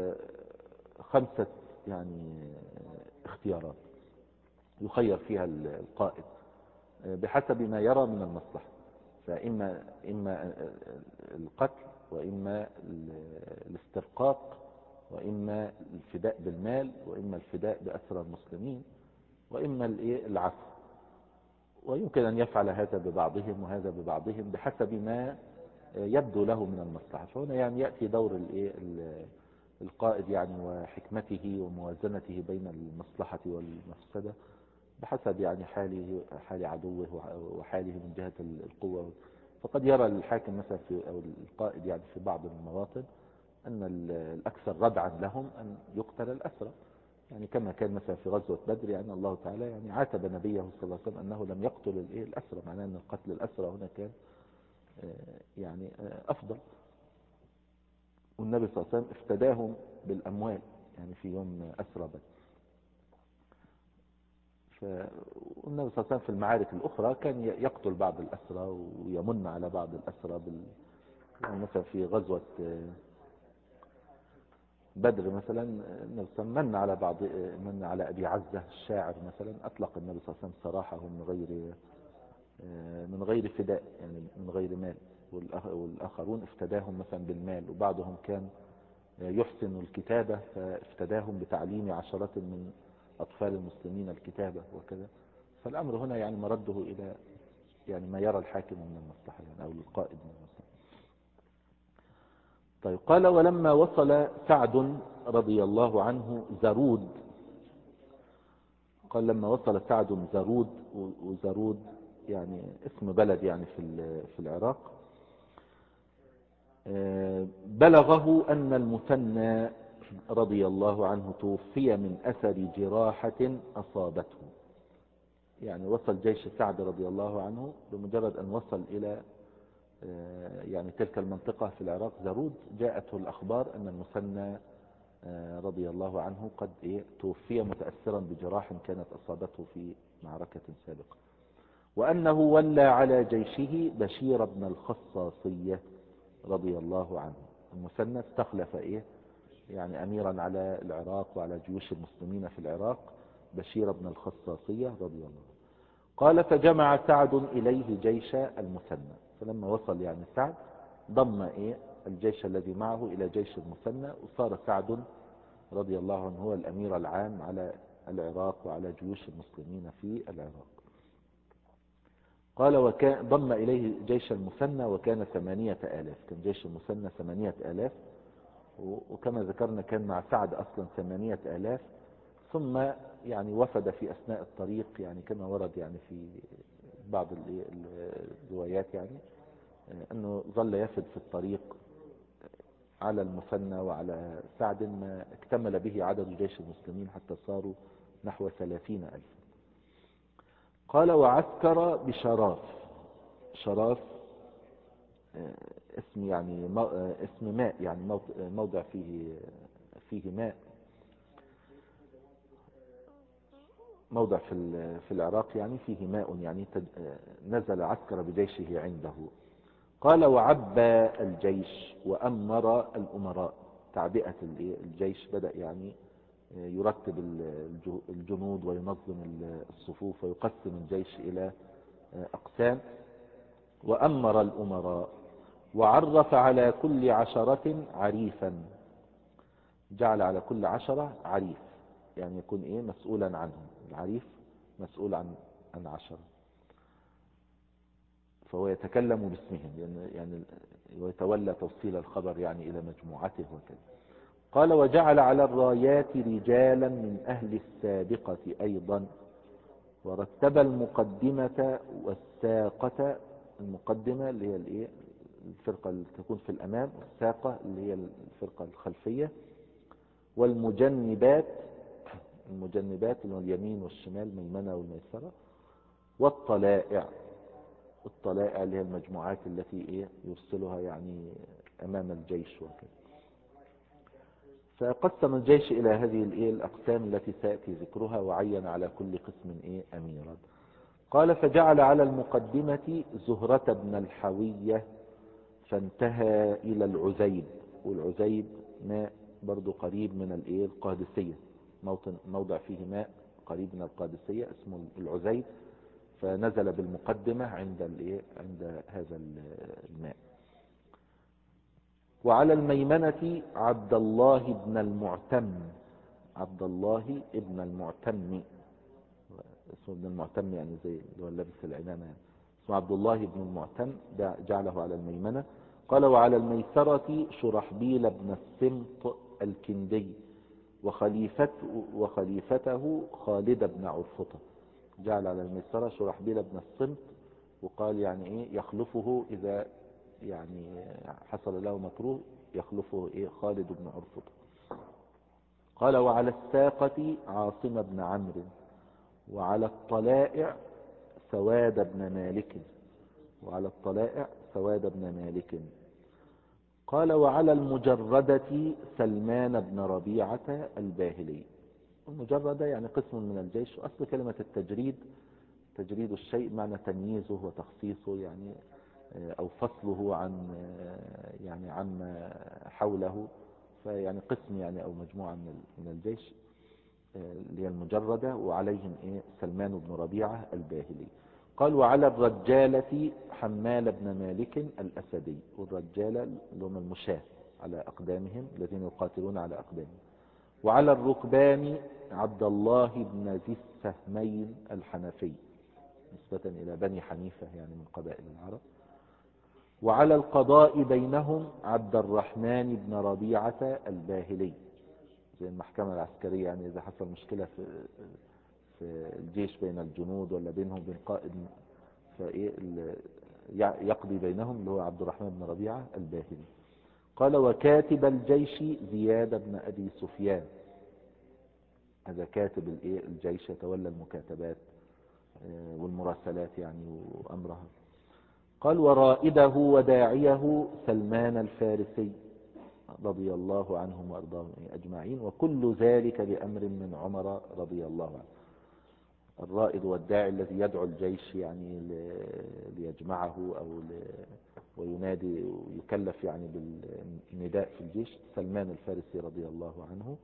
5 يعني اختيارات يخير فيها القائد بحسب ما يرى من المصلحة، فإما القتل، وإما الاسترقاق، وإما الفداء بالمال، وإما الفداء بأسرى المسلمين، وإما العفو. ويمكن أن يفعل هذا ببعضهم وهذا ببعضهم بحسب ما يبدو له من المصلحة. فهنا يعني يأتي دور القائد يعني وحكمته وموازنته بين المصلحة والمفسدة بحسب يعني حال عدوه وحاله من جهة القوة. فقد يرى الحاكم مثلا أو القائد يعني في بعض المواطن أن الأكثر ردعا لهم أن يقتل الأسرى، يعني كما كان مثلا في غزوة بدر، يعني الله تعالى يعني عاتب نبيه صلى الله عليه وسلم أنه لم يقتل الأسرى، معناه أن قتل الأسرى هنا كان يعني أفضل. والنبي صلى الله عليه وسلم افتداهم بالأموال يعني في يوم أسرى بدر. والنبي صلى الله عليه وسلم في المعارك الأخرى كان يقتل بعض الأسرى ويمن على بعض الأسرى يعني مثلا في غزوة بدر مثلا النبي صلى الله عليه وسلم من على أبي عزة الشاعر مثلا، أطلق النبي صلى الله عليه وسلم سراحه من غير فداء، يعني من غير مال، والآخرون افتداهم مثلا بالمال، وبعضهم كان يحسن الكتابة فافتداهم بتعليم عشرات من أطفال المسلمين الكتابة وكذا. فالأمر هنا يعني مرده إلى يعني ما يرى الحاكم من المصلحة يعني أو القائد من المصلحة. طيب قال ولما وصل سعد رضي الله عنه زرود، قال لما وصل سعد زرود، وزرود يعني اسم بلد يعني في العراق، بلغه أن المثنى رضي الله عنه توفي من أثر جراحة أصابته. يعني وصل جيش سعد رضي الله عنه، بمجرد أن وصل إلى يعني تلك المنطقة في العراق زرود، جاءته الأخبار أن المثنى رضي الله عنه قد توفي متأثرا بجراح كانت أصابته في معركة سابقة، وأنه ولى على جيشه بشير بن الخصاصية رضي الله عنه. المثنى استخلف يعني أميرا على العراق وعلى جيوش المسلمين في العراق بشير بن الخصاصية رضي الله عنه. قال فجمع سعد إليه جيش المثنى، فلما وصل يعني سعد ضم الجيش الذي معه إلى جيش المثنى، وصار سعد رضي الله عنه هو الأمير العام على العراق وعلى جيوش المسلمين في العراق. قال وكان ضم إليه جيش المثنى وكان 8000، كان جيش المثنى 8000، وكما ذكرنا كان مع سعد أصلا 8000، ثم يعني وفد في أثناء الطريق، يعني كما ورد يعني في بعض الروايات يعني أنه ظل يفد في الطريق على المثنى وعلى سعد ما اكتمل به عدد جيش المسلمين حتى صاروا نحو 30,000. قال وعسكر بشراف. شراف اسم يعني اسم ماء، يعني موضع فيه ماء، موضع في العراق يعني فيه ماء، يعني نزل عسكر بجيشه عنده. قال وعبى الجيش وأمر الأمراء. تعبئة الجيش، بدأ يعني يرتب الجنود وينظم الصفوف ويقسم الجيش إلى أقسام. وأمر الأمراء وعرف على كل 10 عريفا، جعل على كل 10 عريف، يعني يكون مسؤولا عنهم. العريف مسؤول عن 10، فهو يتكلم باسمهم يعني ويتولى توصيل الخبر يعني إلى مجموعته وكذا. قال وجعل على الرايات رجالا من أهل السابقة أيضا، ورتب المقدمة والساقة. المقدمة اللي هي الفرقة اللي تكون في الأمام، والساقة اللي هي الفرقة الخلفية، والمجنبات، المجنبات اللي هو اليمين والشمال، الميمنة والميسرة، والطلائع. الطلائع اللي هي المجموعات التي يرسلها يعني أمام الجيش وكذا. فقسم الجيش إلى هذه الأقسام التي سيأتي ذكرها، وعين على كل قسم أميرا. قال فجعل على المقدمة زهرة بن الحوية، فانتهى إلى العزيب. والعزيب ماء برضو قريب من القادسية، موضع فيه ماء قريب من القادسية اسمه العزيب، فنزل بالمقدمة عند هذا الماء. وعلى الميمنة عبد الله بن المعتم. عبد الله ابن المعتم، اسمه ابن المعتم يعني زي اللي هو لابس العمامة يعني. اسمه عبد الله بن المعتم، جعله على الميمنة. قال وعلى الميسرة شرحبيل بن السمط الكندي، وخليفته خالد بن عرفطة. جعل على الميسرة شرحبيل بن السمط، وقال يعني يخلفه إذا يعني حصل له مكروه، يخلفه خالد بن عرفطة. قال وعلى الساقة عاصم بن عمرو، وعلى الطلائع سواد بن مالك. وعلى الطلائع سواد بن مالك. قال وعلى المجردة سلمان بن ربيعة الباهلي. المجردة يعني قسم من الجيش، أصل كلمة التجريد تجريد الشيء معنى تمييزه وتخصيصه يعني، أو فصله عن عما حوله، فيعني قسم يعني أو مجموعة من الجيش اللي هي المجردة، وعليهم سلمان بن ربيعة الباهلي. قال وعلى الرجالة حمال بن مالك الأسدي. والرجالة اللي هم المشاة على أقدامهم، الذين يقاتلون على أقدامهم. وعلى الركبان عبد الله بن ذي السهمين الحنفي، نسبة إلى بني حنيفة يعني من قبائل العرب. وعلى القضاء بينهم عبد الرحمن بن ربيعة الباهلي، زي المحكمة العسكرية يعني، إذا حصل مشكلة في الجيش بين الجنود ولا بينهم بين قائد، يقضي بينهم اللي هو عبد الرحمن بن ربيعة الباهلي. قال وكاتب الجيش زياد بن أبي سفيان. هذا كاتب الجيش يتولى المكاتبات والمراسلات يعني وأمرها. قال ورائده وداعيه سلمان الفارسي رضي الله عنهم وأرضاهم أجمعين، وكل ذلك بأمر من عمر رضي الله عنه. الرائد والداعي الذي يدعو الجيش يعني ليجمعه وينادي ويكلف يعني بالنداء في الجيش سلمان الفارسي رضي الله عنه.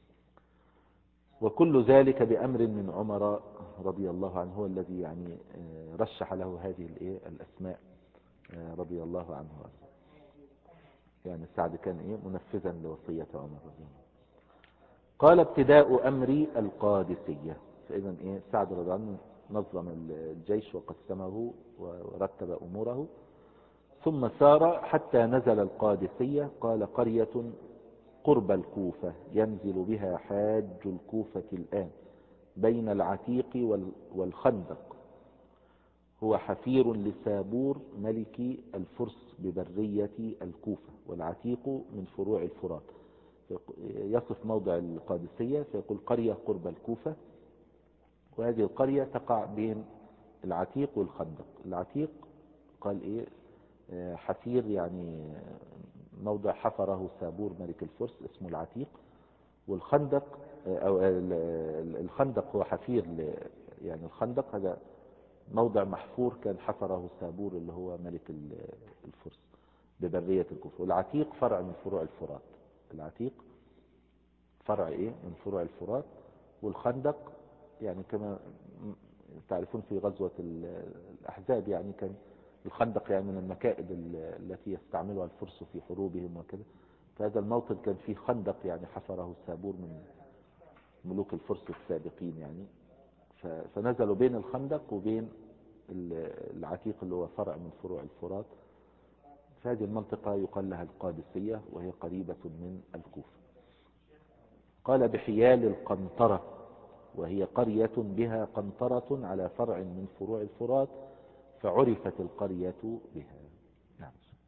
وكل ذلك بأمر من عمر رضي الله عنه، هو الذي يعني رشح له هذه الأسماء رضي الله عنه. يعني سعد كان منفذا لوصية عمر رضي الله عنه. قال ابتداء أمر القادسية. فإذا سعد رضي الله عنه نظم الجيش وقسمه ورتب أموره، ثم سار حتى نزل القادسية. قال قرية قرب الكوفة ينزل بها حاج الكوفة الآن بين العتيق والخندق، هو حفير لسابور ملك الفرس ببرية الكوفة، والعتيق من فروع الفرات. يصف موضع القادسية فيقول قرية قرب الكوفة، وهذه القرية تقع بين العتيق والخندق. العتيق قال حفير يعني موضع حفره سابور ملك الفرس اسمه العتيق، والخندق أو الخندق هو حفير يعني الخندق هذا موضع محفور كان حفره سابور اللي هو ملك الفرس ببرية الكوفة. والعتيق فرع من فروع الفرات. العتيق فرع من فروع الفرات. والخندق يعني كما تعرفون في غزوة الأحزاب يعني كان الخندق يعني من المكائد التي يستعملها الفرس في حروبهم وكذا. فهذا الموطن كان فيه خندق يعني حفره سابور من ملوك الفرس السابقين يعني. فنزلوا بين الخندق وبين العتيق اللي هو فرع من فروع الفرات. فهذه المنطقة يقال لها القادسية، وهي قريبة من الكوفة. قال بحيال القنطرة، وهي قرية بها قنطرة على فرع من فروع الفرات، فعرفت القرية بها. نعم.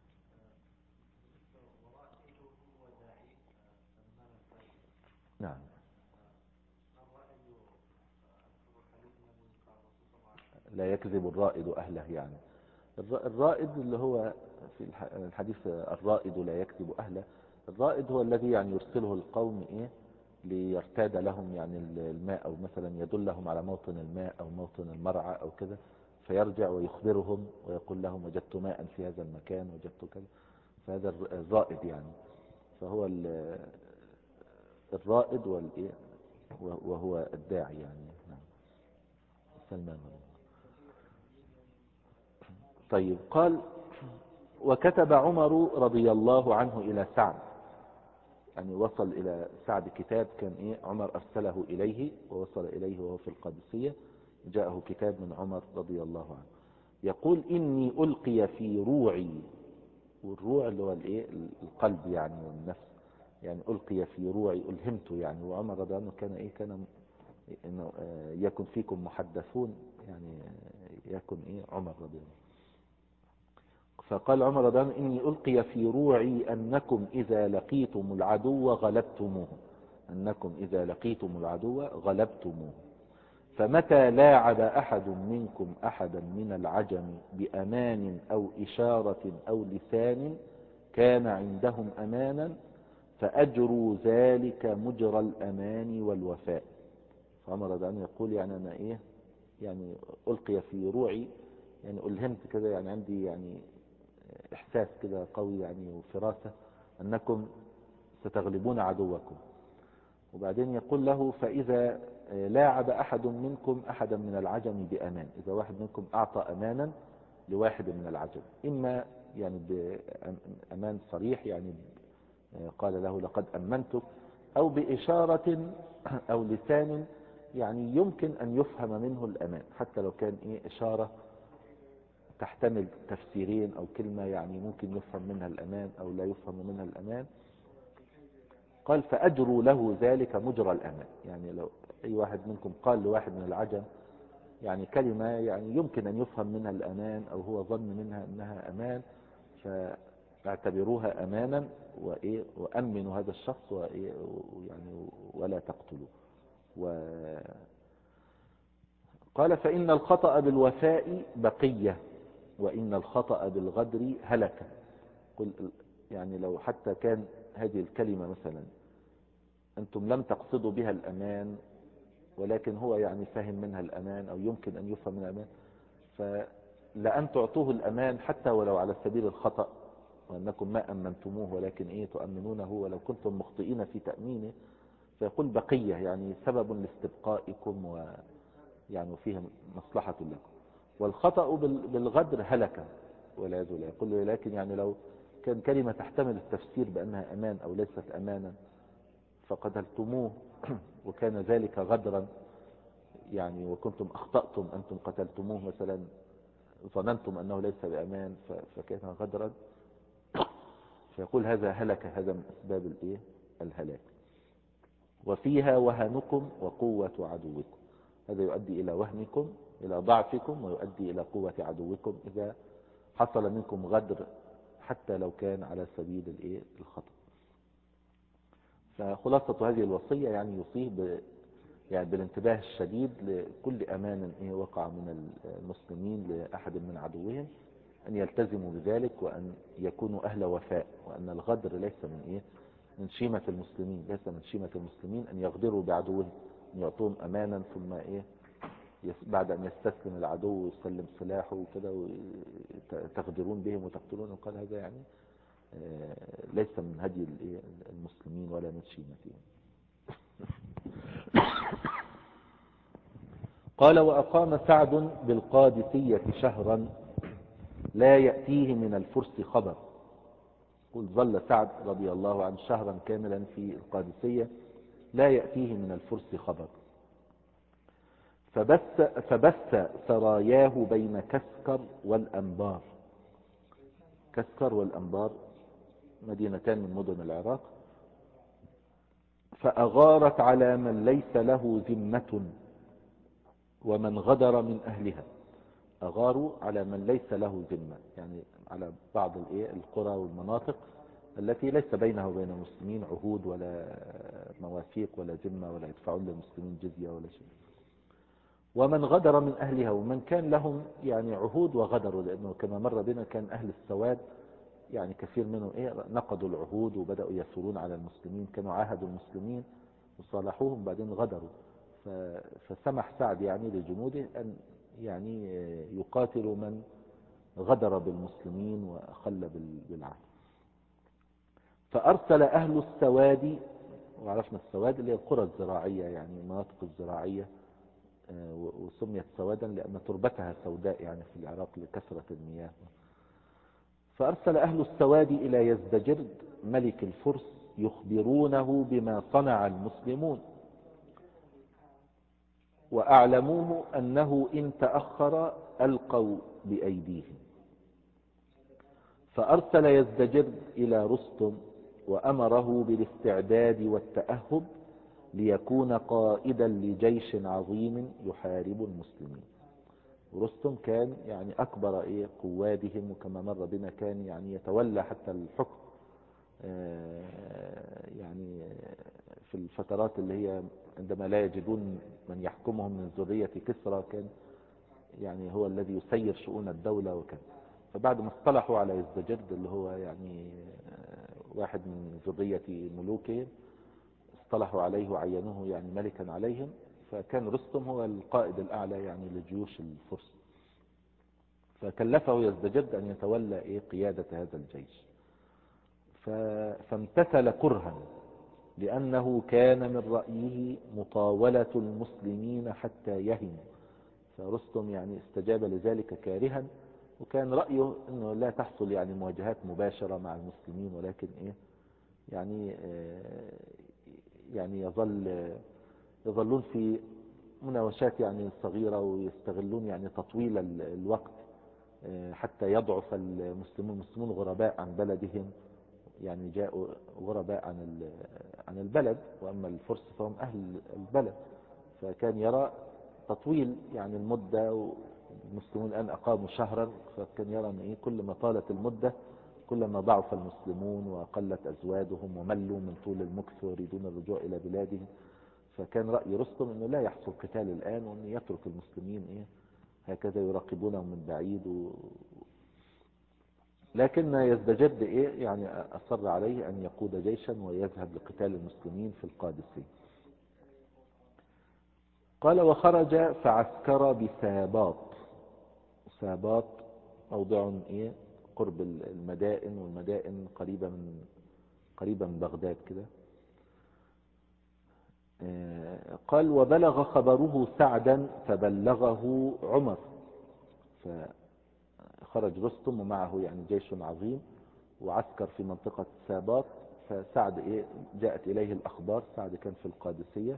نعم. لا يكذب الرائد أهله يعني. الرائد اللي هو في الحديث الرائد لا يكذب أهله. الرائد هو الذي يعني يرسله القوم ليرتاد لهم يعني الماء، أو مثلا يدلهم على موطن الماء أو موطن المرعى أو كذا، فيرجع ويخبرهم ويقول لهم وجدت ماء في هذا المكان وجدت كذا. فهذا الرائد يعني. فهو الرائد وهو الداعي يعني. نعم. سلمان. طيب قال وكتب عمر رضي الله عنه إلى سعد، يعني وصل إلى سعد كتاب كان عمر أرسله إليه، ووصل إليه وهو في القادسية. جاءه كتاب من عمر رضي الله عنه يقول إني ألقي في روعي. والروع اللي هو القلب يعني والنفس يعني. ألقي في روعي ألهمت يعني. وعمر رضي الله عنه كان إنه يكن فيكم محدثون يعني. يكن عمر رضي الله. فقال عمر رضي الله عنه إني ألقي في روعي أنكم إذا لقيتم العدو غلبتموه. أنكم إذا لقيتم العدو غلبتموه. فمتى لاعب أحد منكم أحدا من العجم بأمان أو إشارة أو لسان كان عندهم أمانا، فأجروا ذلك مجرى الأمان والوفاء. فعمر رضي الله عنه يقول يعني أنا يعني ألقي في روعي يعني ألهمت كذا يعني عندي يعني إحساس كده قوي يعني وفراسة أنكم ستغلبون عدوكم. وبعدين يقول له فإذا لاعب أحد منكم أحدا من العجم بأمان. إذا واحد منكم أعطى أمانا لواحد من العجم، إما يعني بأمان صريح يعني قال له لقد أمنتك، أو بإشارة أو لسان يعني يمكن أن يفهم منه الأمان، حتى لو كان إشارة تحتمل تفسيرين أو كلمة يعني ممكن يفهم منها الأمان أو لا يفهم منها الأمان. قال فأجروا له ذلك مجرى الأمان. يعني لو أي واحد منكم قال لواحد من العجم يعني كلمة يعني يمكن أن يفهم منها الأمان أو هو ظن منها أنها أمان، فاعتبروها أمانا وأمنوا هذا الشخص يعني ولا تقتلوا. قال فإن الخطأ بالوفاء بقية وإن الخطأ بالغدر هلك. يعني لو حتى كان هذه الكلمة مثلا أنتم لم تقصدوا بها الأمان، ولكن هو يعني فهم منها الأمان أو يمكن أن يفهم منها الأمان، فلأن تعطوه الأمان حتى ولو على سبيل الخطأ، وأنكم ما أمنتموه ولكن تؤمنونه ولو كنتم مخطئين في تأمينه، فيقول بقية يعني سبب لاستبقائكم ويعني فيه مصلحة لكم. والخطأ بالغدر هلك والعياذ بالله. يقول لكن يعني لو كان كلمة تحتمل التفسير بأنها أمان أو ليست أمانا فقتلتموه وكان ذلك غدرا، يعني وكنتم أخطأتم أنتم قتلتموه مثلا، ظننتم أنه ليس بأمان فكان غدرا، فيقول هذا هلك، هذا من أسباب الهلاك. وفيها وهنكم وقوة عدوكم، هذا يؤدي إلى وهنكم إلى ضعفكم ويؤدي إلى قوة عدوكم إذا حصل منكم غدر حتى لو كان على سبيل الخطأ. فخلاصة هذه الوصية يعني يوصيه يعني بالانتباه الشديد لكل أمان وقع من المسلمين لأحد من عدوهم، أن يلتزموا بذلك وأن يكونوا أهل وفاء، وأن الغدر ليس من شيمة المسلمين، ليس من شيمة المسلمين أن يغدروا بعدوهم، أن يعطوهم أمانا ثم بعد أن يستسلم العدو ويسلم سلاحه وكذا تغدرون بهم وتقتلون. قال هذا يعني ليس من هدي المسلمين ولا من شيمتهم. قال وأقام سعد بالقادسية شهرا لا يأتيه من الفرس خبر. قل ظل سعد رضي الله عنه شهرا كاملا في القادسية لا يأتيه من الفرس خبر، فبث سراياه بين كسكر والأنبار. كسكر والأنبار مدينتان من مدن العراق. فأغارت على من ليس له ذمة ومن غدر من أهلها. أغاروا على من ليس له ذمة، يعني على بعض القرى والمناطق التي ليس بينها وبين المسلمين عهود ولا مواثيق ولا ذمة ولا يدفعون للمسلمين جزية ولا شيء. ومن غدر من أهلها، ومن كان لهم يعني عهود وغدروا، لأنه كما مر بنا كان أهل السواد يعني كثير منهم نقضوا العهود وبدأوا يثورون على المسلمين، كانوا عاهدوا المسلمين وصالحوهم بعدين غدروا. فسمح سعد يعني لجنوده أن يعني يقاتلوا من غدر بالمسلمين وأخل بالعهد. فأرسل أهل السواد، وعرفنا السواد اللي هي القرى الزراعية يعني المناطق الزراعية، وسميت سوادا لأن تربتها سوداء يعني في العراق لكثرة المياه. فأرسل أهل السواد إلى يزدجرد ملك الفرس يخبرونه بما صنع المسلمون، وأعلموه أنه إن تأخر ألقوا بأيديهم. فأرسل يزدجرد إلى رستم وأمره بالاستعداد والتأهب ليكون قائدا لجيش عظيم يحارب المسلمين. ورستم كان يعني أكبر قوادهم، وكما مر بنا كان يعني يتولى حتى الحكم يعني في الفترات اللي هي عندما لا يجدون من يحكمهم من ذرية كسرى، كان يعني هو الذي يسير شؤون الدولة وكذا. فبعد ما اصطلحوا على يزدجرد اللي هو يعني واحد من ذرية ملوكهم، اصطلحوا عليه وعينوه يعني ملكا عليهم، فكان رستم هو القائد الأعلى يعني لجيوش الفرس. فكلفه يزدجرد أن يتولى قيادة هذا الجيش، فامتثل كرها لأنه كان من رأيه مطاولة المسلمين حتى يهنوا. فرستم يعني استجاب لذلك كارها، وكان رأيه أنه لا تحصل يعني مواجهات مباشرة مع المسلمين، ولكن يعني يظلون في مناوشات يعني صغيرة، ويستغلون يعني تطويل الوقت حتى يضعف المسلمون غرباء عن بلدهم، يعني جاءوا غرباء عن البلد، وأما الفرس فهم أهل البلد. فكان يرى تطويل يعني المدة، والمسلمون الآن أقاموا شهرا، فكان يرى أن كل ما طالت المدة كلما ضعف المسلمون وقلت أزوادهم وملوا من طول المكث ويريدون الرجوع إلى بلادهم، فكان رأي رستم أنه لا يحصل قتال الآن، وأن يترك المسلمين هكذا يراقبونهم من بعيد. لكن يزدجرد يعني أصر عليه أن يقود جيشا ويذهب لقتال المسلمين في القادسية. قال وخرج فعسكر بساباط. ساباط موضع قرب المدائن، والمدائن قريبة من بغداد كده. قال وبلغ خبره سعدا فبلغه عمر، فخرج رستم ومعه يعني جيش عظيم وعسكر في منطقة ساباط. فسعد جاءت إليه الأخبار، سعد كان في القادسية،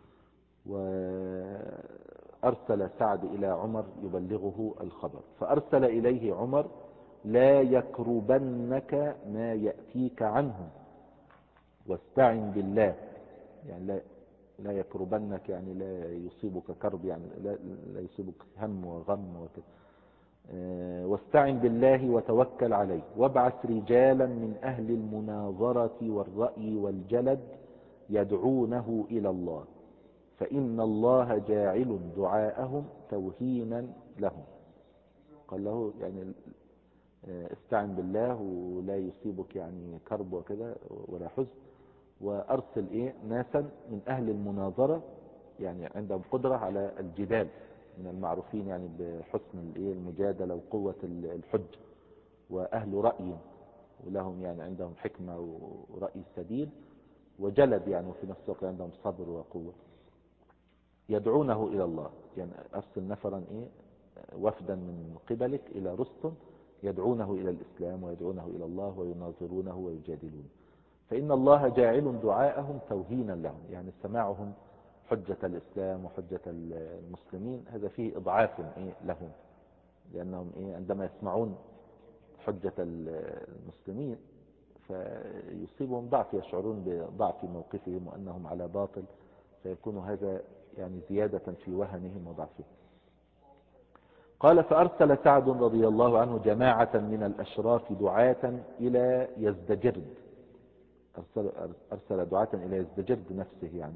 وأرسل سعد إلى عمر يبلغه الخبر. فأرسل إليه عمر لا يكربنك ما يأتيك عنهم واستعن بالله. يعني لا يكربنك يعني لا يصيبك كرب، يعني لا يصيبك هم وغم وكذا. واستعن بالله وتوكل عليه، وابعث رجالا من أهل المناظرة والرأي والجلد يدعونه إلى الله، فإن الله جاعل دعاءهم توهينا لهم. قال له يعني استعن بالله ولا يصيبك يعني كرب وكذا ولا حزن، وأرسل ناسا من أهل المناظرة، يعني عندهم قدرة على الجدال، من المعروفين يعني بحسن المجادلة وقوة الحج، وأهل رأي ولهم يعني عندهم حكمة ورأي سديد وجلد، يعني وفي نفس الوقت عندهم صبر وقوة، يدعونه إلى الله. يعني أرسل نفرا وفدا من قبلك إلى رستم يدعونه إلى الإسلام ويدعونه إلى الله ويناظرونه ويجادلونه، فإن الله جاعل دعاءهم توهينا لهم، يعني سماعهم حجة الإسلام وحجة المسلمين هذا فيه إضعاف لهم، لأنهم عندما يسمعون حجة المسلمين فيصيبهم ضعف، يشعرون بضعف موقفهم وأنهم على باطل، فيكون هذا يعني زيادة في وهنهم وضعفهم. قال فأرسل سعد رضي الله عنه جماعة من الأشراف دعاة إلى يزدجرد. أرسل دعاة إلى يزدجرد نفسه، يعني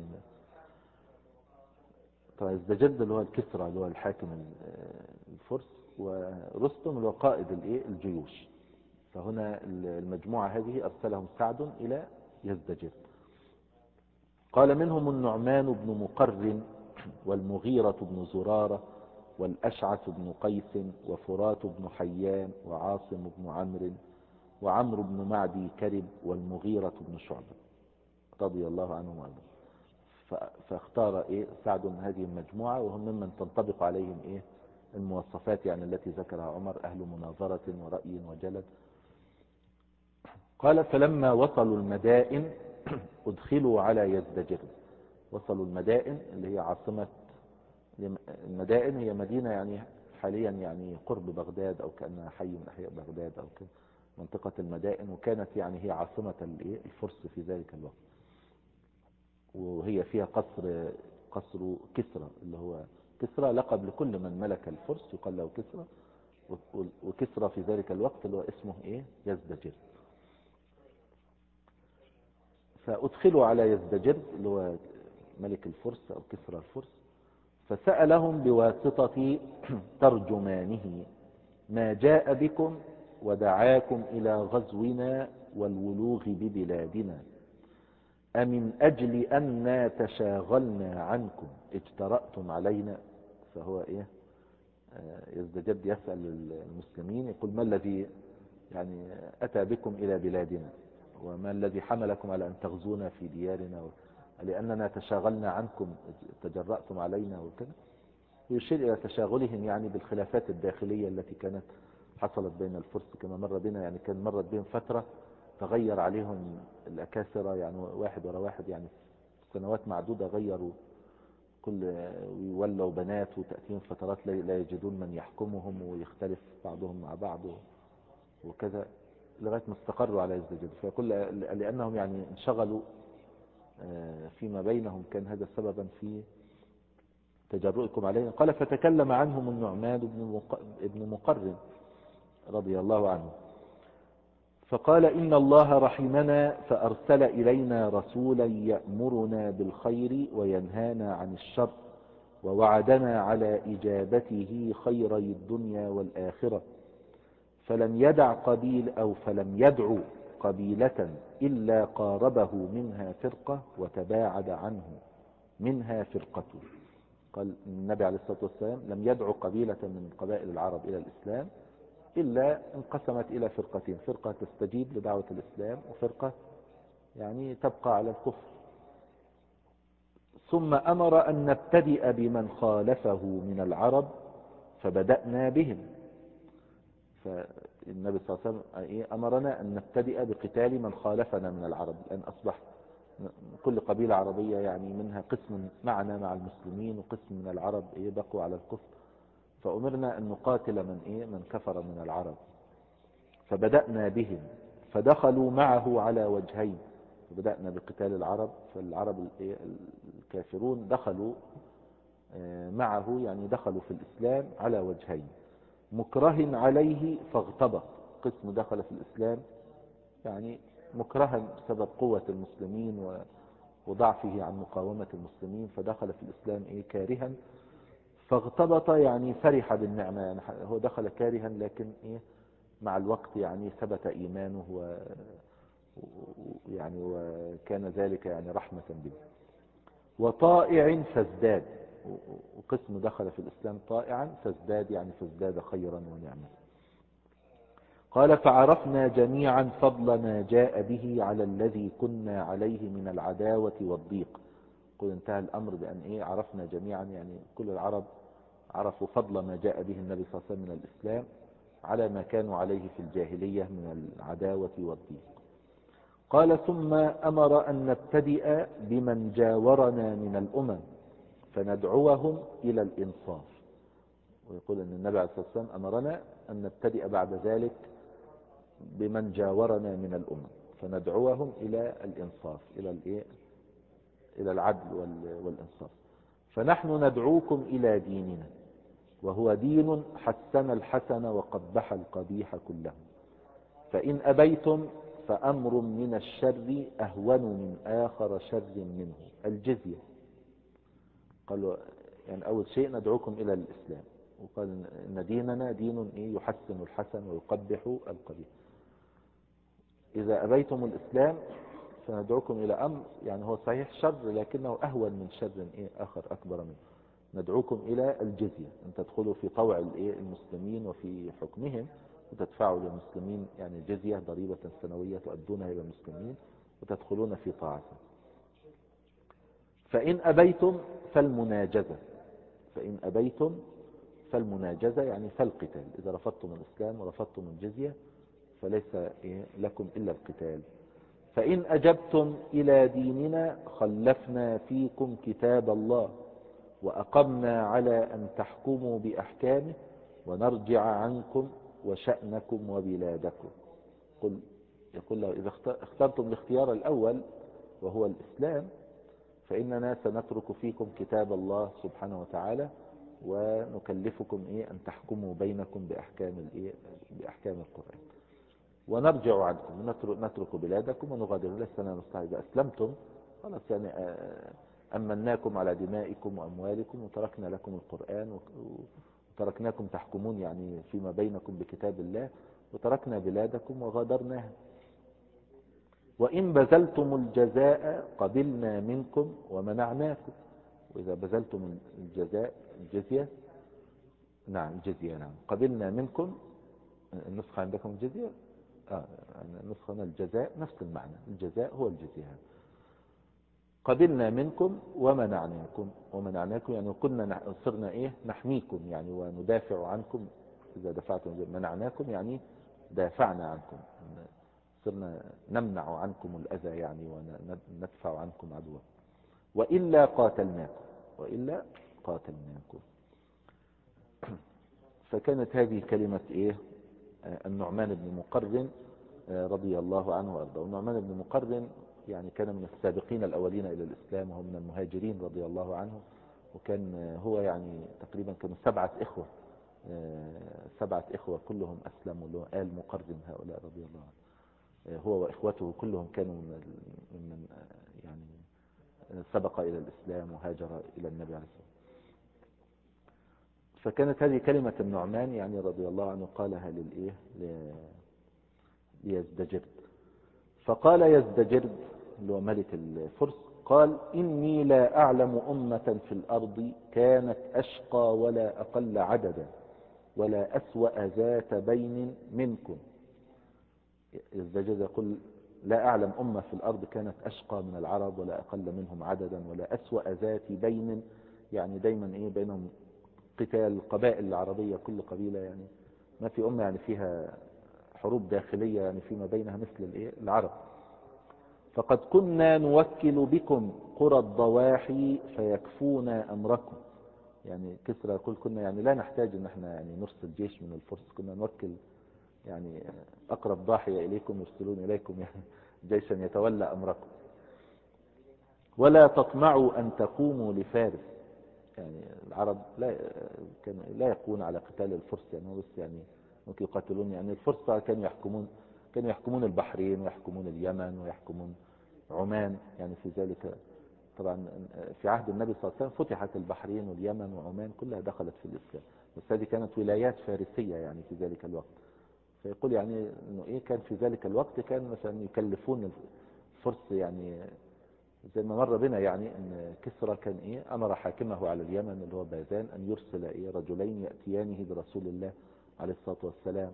طبعا يزدجرد اللي هو الكسرى اللي هو الحاكم الفرس، ورستم اللي هو قائد الجيوش. فهنا المجموعة هذه أرسلهم سعد إلى يزدجرد. قال منهم النعمان بن مقرن والمغيرة بن زرارة والأشعث بن قيس وفرات بن حيان وعاصم بن عمرو وعمرو بن معدي كرب والمغيرة بن شعبة رضي الله عنهم وارضاهم. فاختار سعد هذه المجموعة، وهم ممن تنطبق عليهم المواصفات يعني التي ذكرها عمر، أهل مناظرة ورأي وجلد. قال فلما وصلوا المدائن ادخلوا على يزدجرد. وصلوا المدائن اللي هي عاصمة المدائن، هي مدينة يعني حاليا يعني قرب بغداد أو كأنها حي من أحياء بغداد أو كده، منطقة المدائن، وكانت يعني هي عاصمة الفرس في ذلك الوقت، وهي فيها قصر كسرى، اللي هو كسرى لقب لكل من ملك الفرس يقال له كسرى، وكسرى في ذلك الوقت اللي هو اسمه يزدجرد. فأدخلوا على يزدجرد اللي هو ملك الفرس أو كسرى الفرس، فسألهم بواسطة ترجمانه ما جاء بكم ودعاكم إلى غزونا والولوغ ببلادنا، أمن أجل أننا تشاغلنا عنكم اجترأتم علينا. فهو يزدجرد يسأل المسلمين يقول ما الذي يعني أتى بكم إلى بلادنا، وما الذي حملكم على أن تغزونا في ديارنا، لأننا تشاغلنا عنكم تجرأتم علينا وكذا. ويشير إلى تشاغلهم يعني بالخلافات الداخلية التي كانت حصلت بين الفرس كما مر بنا، يعني كان مرت بهم فترة تغير عليهم الأكاسرة، يعني واحد ورا واحد، يعني سنوات معدودة غيروا ويولوا بنات، وتأتيهم فترات لا يجدون من يحكمهم ويختلف بعضهم مع بعض وكذا لغاية ما استقروا على يزدجرد. فيقول لأنهم يعني انشغلوا فيما بينهم كان هذا سببا في تجرؤكم علينا. قال فتكلم عنهم النعمان بن مقرن رضي الله عنه فقال إن الله رحمنا فأرسل إلينا رسولا يأمرنا بالخير وينهانا عن الشر ووعدنا على إجابته خيري الدنيا والآخرة، فلم يدع قبيلة إلا قاربه منها فرقة وتباعد عنه منها فرقته. قال النبي عليه الصلاة والسلام لم يدعو قبيلة من قبائل العرب إلى الإسلام إلا انقسمت إلى فرقتين، فرقة تستجيب لدعوة الإسلام وفرقة يعني تبقى على الكفر. ثم أمر أن نبتدئ بمن خالفه من العرب فبدأنا بهم. فالنبي صلى الله عليه وسلم أمرنا أن نبتدئ بقتال من خالفنا من العرب، لأن أصبح كل قبيلة عربية يعني منها قسم معنا مع المسلمين وقسم من العرب بقوا على الكفر، فأمرنا أن نقاتل من كفر من العرب. فبدأنا بهم فدخلوا معه على وجهين، فبدأنا بقتال العرب، فالعرب الكافرون دخلوا معه يعني دخلوا في الإسلام على وجهين، مكره عليه فاغتبط، قسم دخل في الإسلام يعني مكرها بسبب قوة المسلمين وضعفه عن مقاومة المسلمين، فدخل في الإسلام كارها، فاغتبط يعني فرح بالنعمة، يعني هو دخل كارها لكن مع الوقت يعني ثبت إيمانه يعني وكان ذلك يعني رحمة به. وطائع فازداد، وقسم دخل في الإسلام طائعا فازداد يعني فازداد خيرا ونعمة. قال فعرفنا جميعا فضل ما جاء به على الذي كنا عليه من العداوة والضيق. قل انتهى الأمر بأن عرفنا جميعا يعني كل العرب عرفوا فضل ما جاء به النبي صلى الله عليه وسلم من الإسلام على ما كانوا عليه في الجاهلية من العداوة والضيق. قال ثم أمر أن نبتدئ بمن جاورنا من الأمم فندعوهم إلى الإنصاف. ويقول أن النبي عليه الصلاة والسلام أمرنا أن نبتدئ بعد ذلك بمن جاورنا من الأمم فندعوهم إلى الإنصاف، إلى العدل والإنصاف. فنحن ندعوكم إلى ديننا وهو دين حسن الحسن وقبح القبيح كله، فإن أبيتم فأمر من الشر أهون من آخر شر منه الجزية. قالوا يعني أول شيء ندعوكم إلى الإسلام، وقال إن ديننا دين يحسن الحسن ويقبح القبيح. إذا أبيتم الإسلام فندعوكم إلى أمر يعني هو صحيح شر لكنه أهون من شر آخر أكبر منه. ندعوكم إلى الجزية، أن تدخلوا في طوع المسلمين وفي حكمهم وتدفعوا للمسلمين يعني جزية ضريبة سنوية تؤدونها إلى المسلمين وتدخلون في طاعتهم. فإن أبيتم فالمناجزة، فإن أبيتم فالمناجزة يعني فالقتال. إذا رفضتم الإسلام ورفضتم الجزية فليس لكم إلا القتال. فإن أجبتم إلى ديننا خلفنا فيكم كتاب الله وأقمنا على أن تحكموا بأحكامه ونرجع عنكم وشأنكم وبلادكم. يقول له إذا اخترتم الاختيار الأول وهو الإسلام فإننا سنترك فيكم كتاب الله سبحانه وتعالى ونكلفكم أن تحكموا بينكم بأحكام القرآن ونرجع عنكم نترك بلادكم ونغادر. لسنا نستطيع إذا أسلمتم خلاص يعني أمناكم على دمائكم وأموالكم وتركنا لكم القرآن وتركناكم تحكمون يعني فيما بينكم بكتاب الله وتركنا بلادكم وغادرناها. وإن بذلتم الجزاء قبلنا منكم ومنعناكم. وإذا بذلتم الجزية نعم الجزية نعم قبلنا منكم. النسخة عندكم الجزية نسخنا الجزاء نفس المعنى، الجزاء هو الجزية. قبلنا منكم ومنعناكم يعني صرنا نحميكم يعني وندافع عنكم. إذا دفعتم منعناكم يعني دافعنا عنكم، صرنا نمنع عنكم الأذى يعني وندفع عنكم عدوا. وإلا قاتلناكم. فكانت هذه كلمة النعمان بن مقرن رضي الله عنه وارضاه. النعمان بن مقرن يعني كان من السابقين الأولين إلى الإسلام وهو من المهاجرين رضي الله عنه، وكان هو يعني تقريبا كانوا 7 إخوة، 7 إخوة كلهم أسلموا له آل مقرن هؤلاء رضي الله عنه. هو وإخوته كلهم كانوا من يعني سبق إلى الإسلام وهاجر إلى النبي عليه الصلاة والسلام. فكانت هذه كلمة النعمان يعني رضي الله عنه قالها ليزدجرد. فقال يزدجرد اللي هو ملك الفرس قال إني لا أعلم أمة في الأرض كانت أشقى ولا أقل عددا ولا أسوأ ذات بين منكم. يزدجرد يقول لا أعلم أمة في الأرض كانت أشقى من العرب ولا أقل منهم عددا ولا أسوأ ذات بين، يعني دايما بينهم قتال القبائل العربية كل قبيلة، يعني ما في أمة يعني فيها حروب داخلية يعني فيما بينها مثل العرب. فقد كنا نوكل بكم قرى الضواحي فيكفونا أمركم. يعني كسرى يقول كنا يعني لا نحتاج ان احنا يعني نرسل جيش من الفرس، كنا نوكل يعني أقرب ضاحية إليكم يرسلون إليكم يعني جيشا يتولى أمركم. ولا تطمعوا أن تقوموا لفارس. يعني العرب لا يقوون على قتال الفرس، يعني بس يعني ممكن يقاتلون. يعني الفرس كانوا يحكمون البحرين ويحكمون اليمن ويحكمون عمان. يعني في ذلك طبعا في عهد النبي صلى الله عليه وسلم فتحت البحرين واليمن وعمان كلها دخلت في الإسلام، بس هذه كانت ولايات فارسية يعني في ذلك الوقت. فيقول يعني انه كان في ذلك الوقت كان مثلا يكلفون الفرس، يعني زي ما مر بنا يعني ان كسرى كان امر حاكمه على اليمن اللي هو باذان ان يرسل رجلين ياتيانه برسول الله عليه الصلاه والسلام،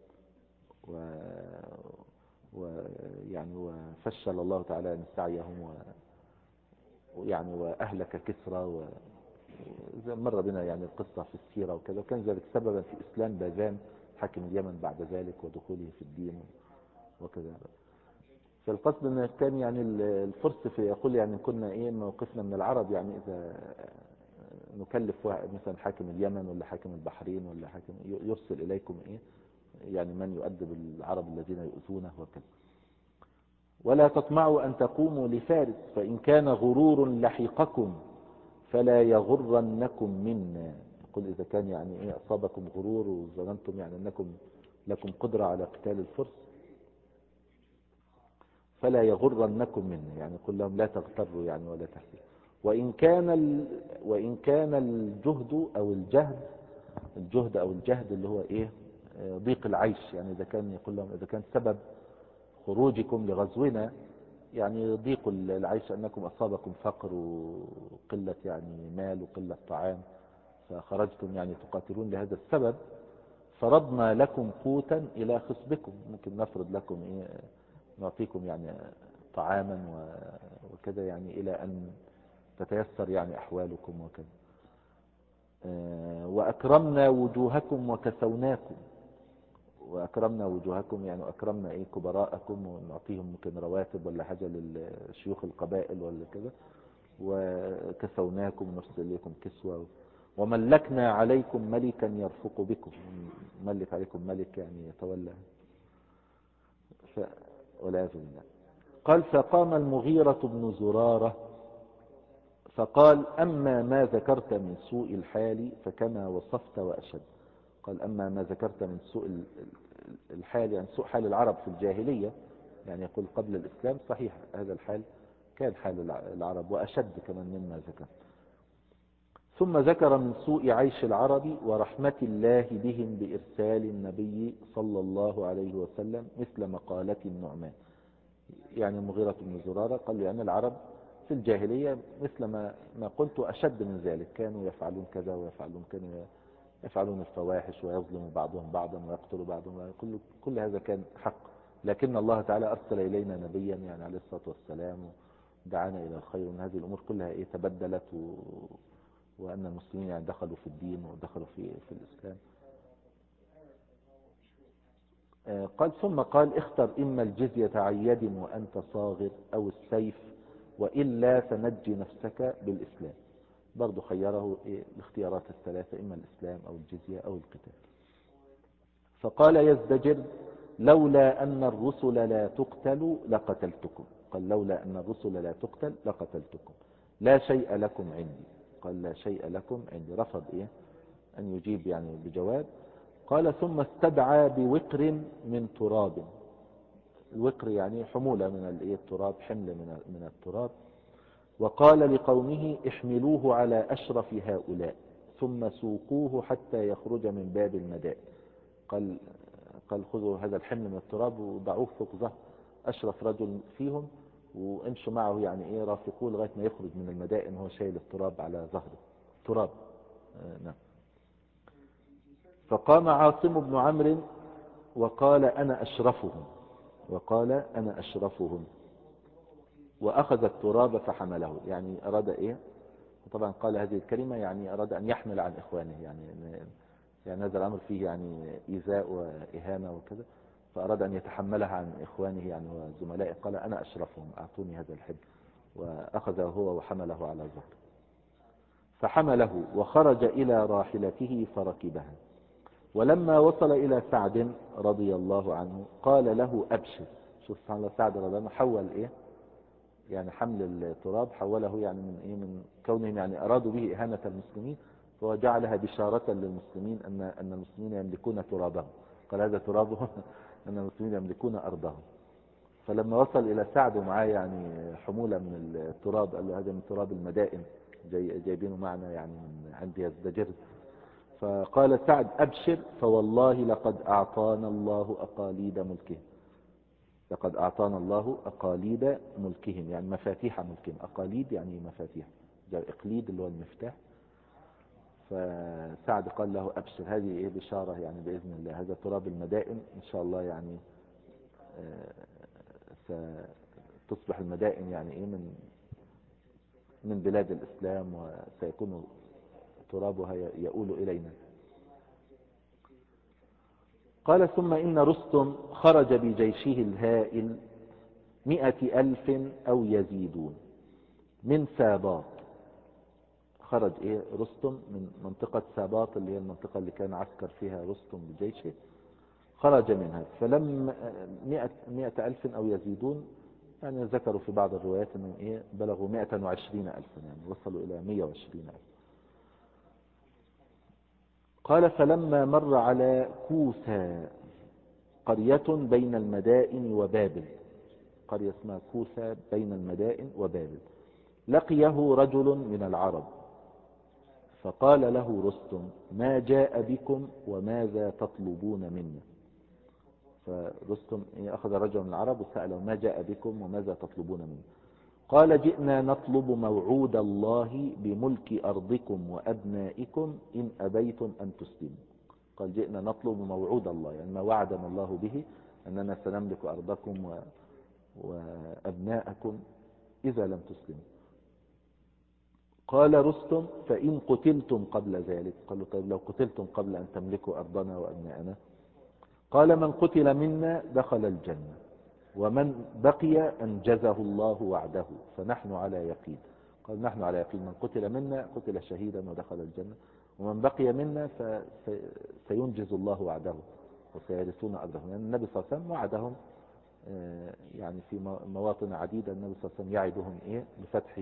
ويعني وفشل الله تعالى يعني سعيهم ويعني واهلك كسرى زي مر بنا يعني القصه في السيره وكذا، وكان ذلك سببا في اسلام باذان حاكم اليمن بعد ذلك ودخوله في الدين وكذا. فالقصد ان كان يعني الفرس في يقول يعني كنا موقفنا من العرب، يعني اذا نكلف واحد مثلا حاكم اليمن ولا حاكم البحرين ولا حاكم يرسل اليكم يعني من يؤدب العرب الذين يؤذونه وكذا. ولا تطمعوا ان تقوموا لفارس فان كان غرور لحقكم فلا يغرنكم منا. يقول اذا كان يعني اصابكم غرور وظننتم يعني انكم لكم قدرة على قتال الفرس فلا يغرنكم منه، يعني قل لهم لا تغتروا يعني ولا تحسبوا. وإن كان الجهد أو الجهد اللي هو ضيق العيش، يعني إذا كان يقول لهم إذا كان سبب خروجكم لغزونا يعني ضيق العيش أنكم أصابكم فقر وقلة يعني مال وقلة طعام فخرجتم يعني تقاتلون لهذا السبب، فرضنا لكم قوتا إلى خصبكم، ممكن نفرض لكم نعطيكم يعني طعاما وكذا يعني إلى أن تتيسر يعني أحوالكم وكذا. وأكرمنا وجوهكم وكسوناكم. وأكرمنا وجوهكم يعني أكرمنا كبراءكم ونعطيهم ممكن رواتب ولا حاجة للشيوخ القبائل ولا كذا، وكسوناكم نرسل إليكم كسوة. وملكنا عليكم ملكا يرفق بكم، ملك عليكم ملك يعني يتولى والعياذ بالله. قال فقام المغيرة بن زرارة فقال أما ما ذكرت من سوء الحال فكما وصفت وأشد. قال أما ما ذكرت من سوء الحال يعني سوء حال العرب في الجاهلية، يعني يقول قبل الإسلام صحيح هذا الحال كان حال العرب وأشد كمان مما ذكر. ثم ذكر من سوء عيش العرب ورحمة الله بهم بإرسال النبي صلى الله عليه وسلم مثل مقالة النعمان. يعني المغيرة بن زرارة قال لي أن العرب في الجاهلية مثل ما قلت أشد من ذلك، كانوا يفعلون كذا ويفعلون كانوا يفعلون الفواحش ويظلم بعضهم بعضا ويقتل بعضهم، كل هذا كان حق، لكن الله تعالى أرسل إلينا نبيا يعني عليه الصلاة والسلام ودعانا إلى الخير، ومن هذه الأمور كلها تبدلت وأن المسلمين يعني دخلوا في الدين ودخلوا في الإسلام. قال ثم قال اختر إما الجزية عن يد وأنت صاغر أو السيف وإلا فنجي نفسك بالإسلام. برضو خيره الاختيارات الثلاثة إما الإسلام أو الجزية أو القتال. فقال يزدجر لولا أن الرسل لا تقتل لقتلتكم. قال لولا أن الرسل لا تقتل لقتلتكم لا شيء لكم عندي. قال لا شيء لكم عندي، رفض أن يجيب يعني بجواب. قال ثم استدعى بوقر من تراب. الوقر يعني حمولة من التراب، حمل من التراب. وقال لقومه احملوه على أشرف هؤلاء ثم سوقوه حتى يخرج من باب المدائن. قال خذوا هذا الحمل من التراب وضعوه فوق ظهر أشرف رجل فيهم، وامشوا معه يعني رافقوه لغاية ما يخرج من المدائن وهو شايل التراب على ظهره. تراب. نعم. فقام عاصم بن عمرو وقال أنا أشرفهم، وأخذ التراب فحمله. يعني أراد طبعا قال هذه الكلمة يعني أراد أن يحمل عن إخوانه، يعني هذا الأمر فيه يعني إيذاء وإهانة وكذا، فأراد أن يتحملها عن إخوانه يعني وزملائه. قال أنا أشرفهم، أعطوني هذا الحب، وأخذه هو وحمله على ظهره. فحمله وخرج إلى راحلته فركبها. ولما وصل إلى سعد رضي الله عنه قال له أبشر. شوف سبحان الله، سعد رضي الله عنه حول يعني حمل التراب حوله يعني من كونهم يعني أرادوا به إهانة المسلمين، فهو جعلها بشارة للمسلمين أن المسلمين يملكون ترابهم. قال هذا ترابهم أن المسلمين يملكون أرضهم. فلما وصل إلى سعد ومعاه يعني حمولة من التراب، قال له هذا من تراب المدائن، جايبينه معنا يعني من عند يزدجر. فقال سعد أبشر فوالله لقد أعطانا الله أقاليد ملكهم. لقد أعطانا الله أقاليد ملكهم يعني مفاتيح ملكهم. أقاليد يعني مفاتيح، إقليد اللي هو المفتاح. فسعد قال له أبشر، هذه بشارة يعني بإذن الله، هذا تراب المدائن إن شاء الله يعني ستصبح المدائن يعني من بلاد الإسلام، وسيكون ترابها يؤول إلينا. قال ثم إن رستم خرج بجيشه الهائل 100,000 أو يزيدون من ساباط. خرج رستم من منطقة ساباط اللي هي المنطقة اللي كان عسكر فيها رستم بجيشه، خرج منها. فلم 100,000 أو يزيدون، يعني ذكروا في بعض الروايات أنهم بلغوا 120,000، يعني وصلوا إلى 120,000. قال فلما مر على كوثا قرية بين المدائن وبابل، قرية اسمها كوثا بين المدائن وبابل، لقيه رجل من العرب فقال له رستم ما جاء بكم وماذا تطلبون منا. فرستم أخذ رجل من العرب وسأله ما جاء بكم وماذا تطلبون منا. قال جئنا نطلب موعود الله بملك أرضكم وأبنائكم إن أبيتم أن تسلموا. قال جئنا نطلب موعود الله، يعني ما وعدنا الله به أننا سنملك أرضكم وأبناءكم إذا لم تسلموا. قال رستم فإن قتلتم قبل ذلك. قالوا طيب لو قتلتم قبل أن تملكوا أرضنا وأبناءنا. قال من قتل منا دخل الجنة ومن بقي أنجزه الله وعده فنحن على يقين. قال نحن على يقين، من قتل منا قتل شهيدا ودخل الجنة، ومن بقي منا فسينجز الله وعده وسيرثون أرضهم. يعني النبي صلى الله عليه وسلم وعدهم يعني في مواطن عديدة النبي صلى الله عليه وسلم يعدهم بفتح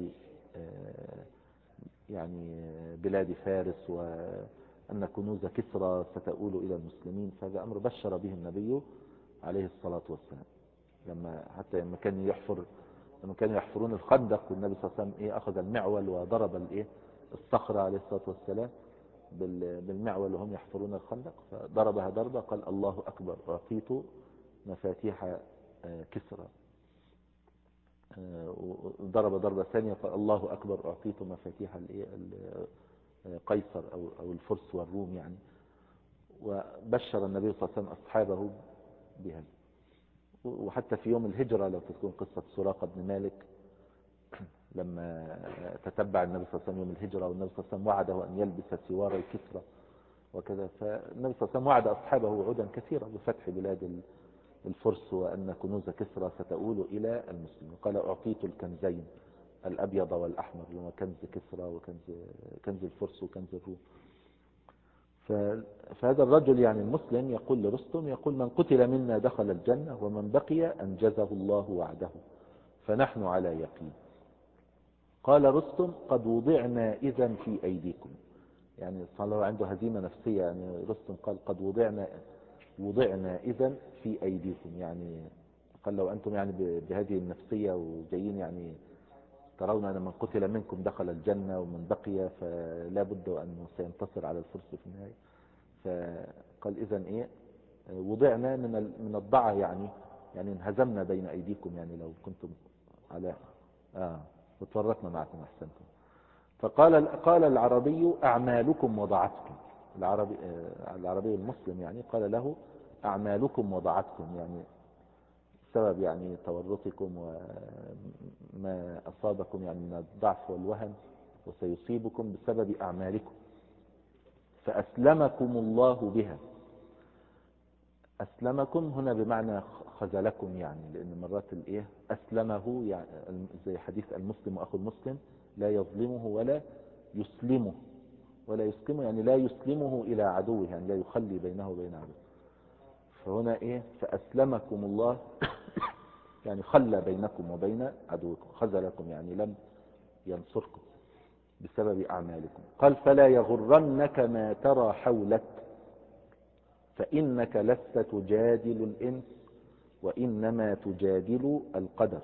يعني بلاد فارس، وأن كنوز كسرى ستؤول إلى المسلمين. فهذا أمر بشر به النبي عليه الصلاة والسلام. حتى لما كانوا يحفرون الخندق والنبي صلى الله عليه وسلم أخذ المعول وضرب الصخرة عليه الصلاة والسلام بالمعول وهم يحفرون الخندق، فضربها ضربة قال الله أكبر أعطيت مفاتيح كسرى. وضرب ضربة ثانية قال الله أكبر أعطيت مفاتيح قيصر أو الفرس والروم يعني. وبشر النبي صلى الله عليه وسلم أصحابه بهذا. وحتى في يوم الهجرة لو تكون قصة سراقة بن مالك لما تتبع النبي صلى الله عليه وسلم يوم الهجرة، والنبي صلى الله عليه وسلم وعده أن يلبس سوار الكسرى وكذا، فالنبي صلى الله عليه وسلم وعد أصحابه وعودا كثيرة بفتح بلاد الفرس وأن كنوز كسرى ستؤول إلى المسلمين. قال أعطيت الكنزين الأبيض والأحمر، لما كنز كسرى وكنز الفرس وكنز الروم. فهذا الرجل يعني المسلم يقول لرستم، يقول من قتل منا دخل الجنة ومن بقي أنجزه الله وعده فنحن على يقين. قال رستم قد وضعنا إذن في أيديكم. يعني صلى الله عنده هزيمة نفسية. يعني رستم قال قد وضعنا إذن في أيديكم، يعني قال لو أنتم يعني بهذه النفسية وجايين يعني ترون أن من قتل منكم دخل الجنة ومن بقي فلا بد أنه سينتصر على الفرس في النهاية. فقال إذن إيه وضعنا من الضعة يعني انهزمنا بين أيديكم يعني لو كنتم على وتورطنا معكم أحسنتم. قال العربي أعمالكم وضعتكم. العربي المسلم يعني قال له أعمالكم وضعتكم، يعني سبب يعني تورطكم وما أصابكم يعني من الضعف والوهن وسيصيبكم بسبب أعمالكم، فأسلمكم الله بها. أسلمكم هنا بمعنى خذلكم، يعني لأن مرات الإيه أسلمه يعني زي حديث المسلم أخو المسلم لا يظلمه ولا يسلمه يعني لا يسلمه إلى عدوه، يعني لا يخلي بينه وبين عدوه. فهنا إيه فأسلمكم الله يعني خلى بينكم وبين عدوكم، خذلكم يعني لم ينصركم بسبب أعمالكم. قال فلا يغرنك ما ترى حولك فإنك لست تجادل الإنس وإنما تجادل القدر.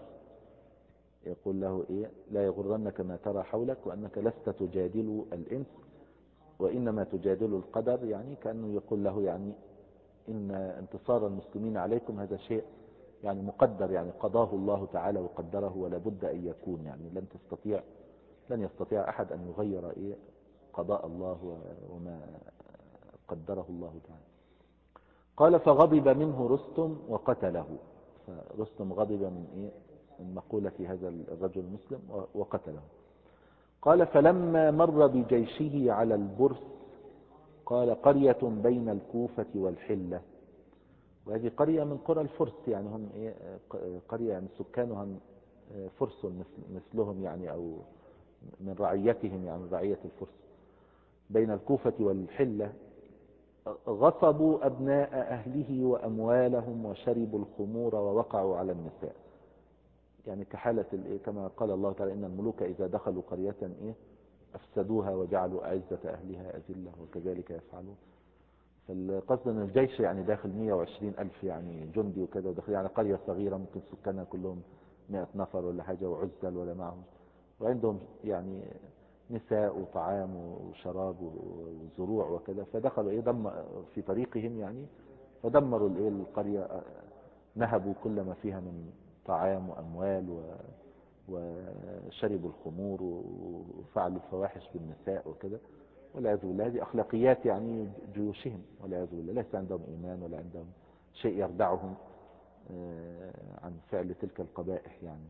يقول له إيه لا يغرنك ما ترى حولك وأنك لست تجادل الإنس وإنما تجادل القدر، يعني كأنه يقول له يعني إن انتصار المسلمين عليكم هذا شيء يعني مقدر، يعني قضاه الله تعالى وقدره ولا بد أن يكون، يعني لن يستطيع أحد أن يغير إيه قضاء الله وما قدره الله تعالى. قال فغضب منه رستم وقتله. فرستم غضب من إيه من مقولة هذا الرجل المسلم وقتله. قال فلما مر بجيشه على البرس قال قرية بين الكوفة والحلة، وهذه قرية من قرى الفرس، يعني هم إيه قرية يعني سكانها فرس مثلهم يعني أو من رعيتهم يعني من رعية الفرس، بين الكوفة والحلة. غصبوا أبناء أهله وأموالهم وشربوا الخمور ووقعوا على النساء، يعني كحالة كما قال الله تعالى إن الملوك إذا دخلوا قرية أفسدوها وجعلوا أعزة أهلها أذلة وكذلك يفعلون. فالقصد أن الجيش يعني داخل 120 ألف يعني جندي وكذا، وداخل يعني قرية صغيرة ممكن سكانها كلهم 100 نفر ولا حاجة وعزل ولا معهم، وعندهم يعني نساء وطعام وشراب وزروع وكذا. فدخلوا في طريقهم يعني فدمروا القرية، نهبوا كل ما فيها من طعام وأموال وشربوا الخمور وفعلوا الفواحش بالنساء وكذا، والعياذ بالله. هذه أخلاقيات يعني جيوشهم والعياذ بالله، ليس عندهم إيمان ولا عندهم شيء يردعهم عن فعل تلك القبائح يعني.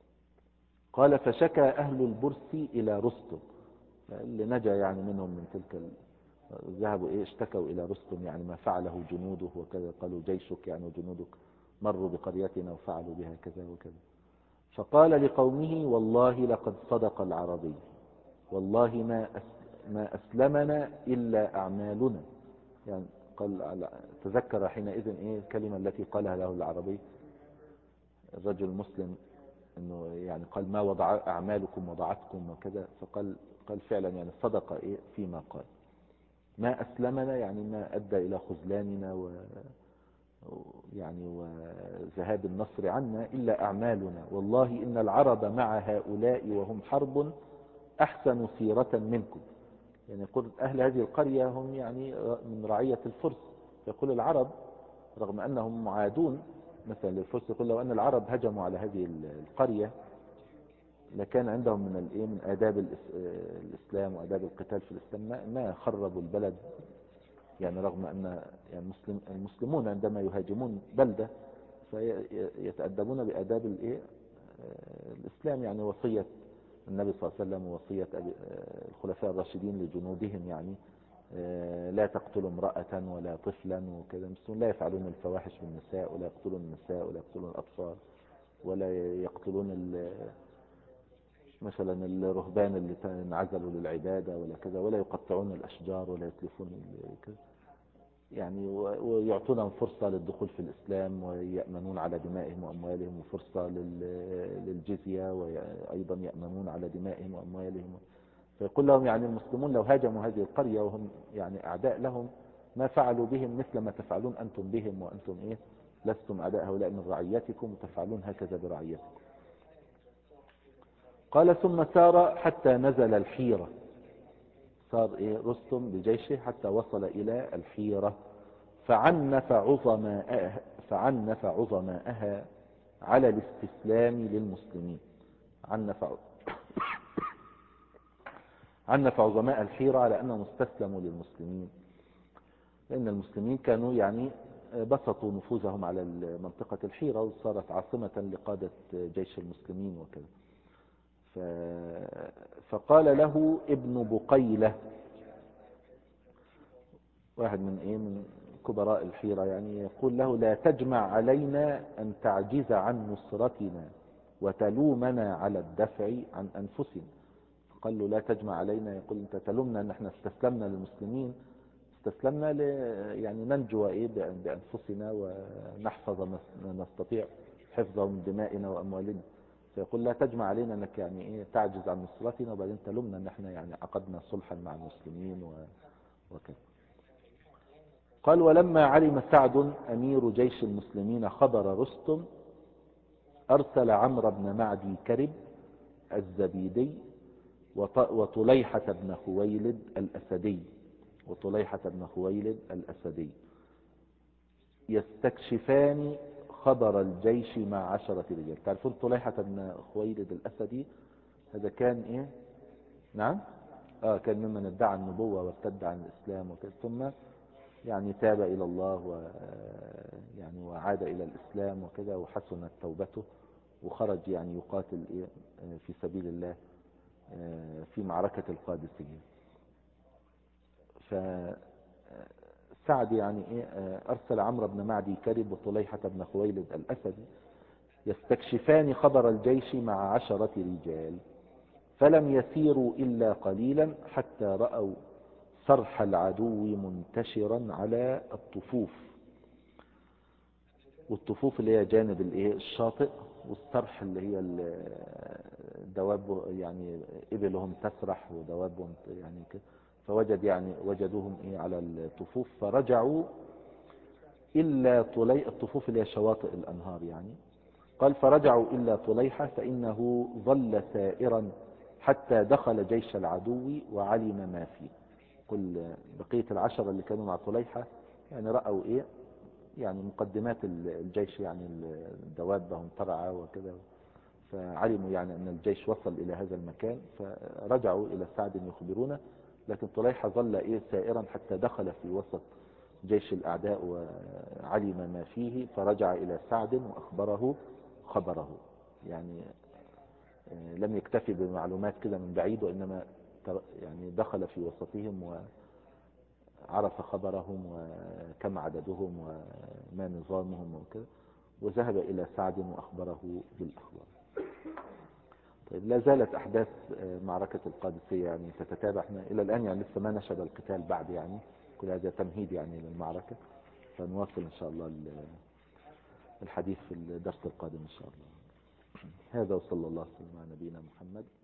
قال فشكى أهل البرس إلى رستم، اللي نجا يعني منهم من تلك ذهبوا اشتكوا إلى رستم يعني ما فعله جنوده وكذا، قالوا جيشك يعني وجنودك مروا بقريتنا وفعلوا بها كذا وكذا. فقال لقومه والله لقد صدق العربي، والله ما أسلمنا إلا أعمالنا. يعني قال تذكر حينئذ الكلمة التي قالها له العربي الرجل المسلم انه يعني قال ما وضع اعمالكم وضعتكم وكذا، قال فعلا يعني صدق فيما قال. ما اسلمنا يعني ما ادى الى خذلاننا يعني وذهاب النصر عنا الا اعمالنا، والله ان العرب مع هؤلاء وهم حرب احسن سيرة منكم. يعني يقول اهل هذه القرية هم يعني من رعية الفرس، يقول العرب رغم انهم معادون مثلا للفرس، يقول لو ان العرب هجموا على هذه القرية لكان عندهم من آداب الإسلام وآداب القتال في الإسلام ما خربوا البلد. يعني رغم أن يعني المسلمون عندما يهاجمون بلدة فيتأدبون بآداب الإسلام، يعني وصية النبي صلى الله عليه وسلم ووصية الخلفاء الراشدين لجنودهم يعني لا تقتلوا امرأة ولا طفلا وكذا. المسلمون لا يفعلون الفواحش بالنساء ولا يقتلون النساء ولا يقتلون الأطفال ولا يقتلون مثلا الرهبان اللي انعزلوا للعبادة ولا كذا، ولا يقطعون الأشجار ولا يتلفون كذا يعني، ويعطونهم فرصة للدخول في الإسلام ويأمنون على دمائهم وأموالهم، وفرصة للجزية وأيضا يأمنون على دمائهم وأموالهم. فيقول لهم يعني المسلمون لو هاجموا هذه القرية وهم يعني أعداء لهم ما فعلوا بهم مثل ما تفعلون أنتم بهم وأنتم لستم أعداء هؤلاء من رعيتكم وتفعلون هكذا برعيتكم. قال ثم سار حتى نزل الحيرة. صار رستم بجيشه حتى وصل إلى الحيرة، فعنف عظماءها على الاستسلام للمسلمين. عنف عنف عظماء الحيرة على أنهم استسلموا للمسلمين، لأن المسلمين كانوا يعني بسطوا نفوذهم على منطقة الحيرة، وصارت عاصمة لقادة جيش المسلمين وكذا. فقال له ابن بقيلة، واحد من كبراء الحيرة يعني، يقول له لا تجمع علينا أن تعجز عن نصرتنا وتلومنا على الدفع عن أنفسنا. قال له لا تجمع علينا، يقول أنت تلومنا أن احنا استسلمنا للمسلمين، استسلمنا يعني ننجو بأنفسنا ونحفظ ما نستطيع حفظه من دمائنا وأموالنا. فيقول لا تجمع علينا أنك يعني تعجز عن نصرتنا وبعدين تلومنا أن احنا يعني عقدنا صلحا مع المسلمين وكذا. قال ولما علم سعد أمير جيش المسلمين خبر رستم أرسل عمرو بن معدي كرب الزبيدي وطليحة بن خويلد الأسدي يستكشفان خبر الجيش مع 10 رجال. تعرفون طليحة بن خويلد الأسدي هذا كان نعم كان ممن ادعى النبوة وارتد عن الإسلام وكذا، ثم يعني تاب إلى الله يعني وعاد إلى الإسلام وكذا، وحسنت توبته وخرج يعني يقاتل في سبيل الله في معركة القادسية. فسعد يعني أرسل عمرو بن معدي كرب وطليحة بن خويلد الأسدي يستكشفان خبر الجيش مع 10 رجال، فلم يسيروا إلا قليلا حتى رأوا صرح العدو منتشرا على الطفوف، والطفوف اللي هي جانب الشاطئ، والصرح اللي هي الدواب يعني إبلهم تسرح ودوابهم يعني كده. وجدوهم على الطفوف، فرجعوا إلا الطفوف اللي هي شواطئ الأنهار يعني. قال فرجعوا إلا طليحة فإنه ظل سائرا حتى دخل جيش العدو وعلم ما فيه. كل بقية 10 اللي كانوا مع طليحة يعني رأوا يعني مقدمات الجيش، يعني الدواب ترعى وكذا، فعلموا يعني أن الجيش وصل إلى هذا المكان، فرجعوا إلى سعد يخبرونه. لكن طليحة ظل سائرا حتى دخل في وسط جيش الأعداء وعلم ما فيه، فرجع إلى سعد وأخبره خبره. يعني لم يكتفي بمعلومات كده من بعيد، وإنما يعني دخل في وسطهم وعرف خبرهم وكم عددهم وما نظامهم وكذا، وذهب إلى سعد وأخبره بالأخبار. طيب، لا زالت أحداث معركة القادسية يعني تتتابع. احنا إلى الآن يعني لسه ما نشب القتال بعد، يعني كل هذا تمهيد يعني للمعركة، فنواصل إن شاء الله الحديث في الدرس القادم إن شاء الله. هذا وصلى الله وسلم على نبينا محمد.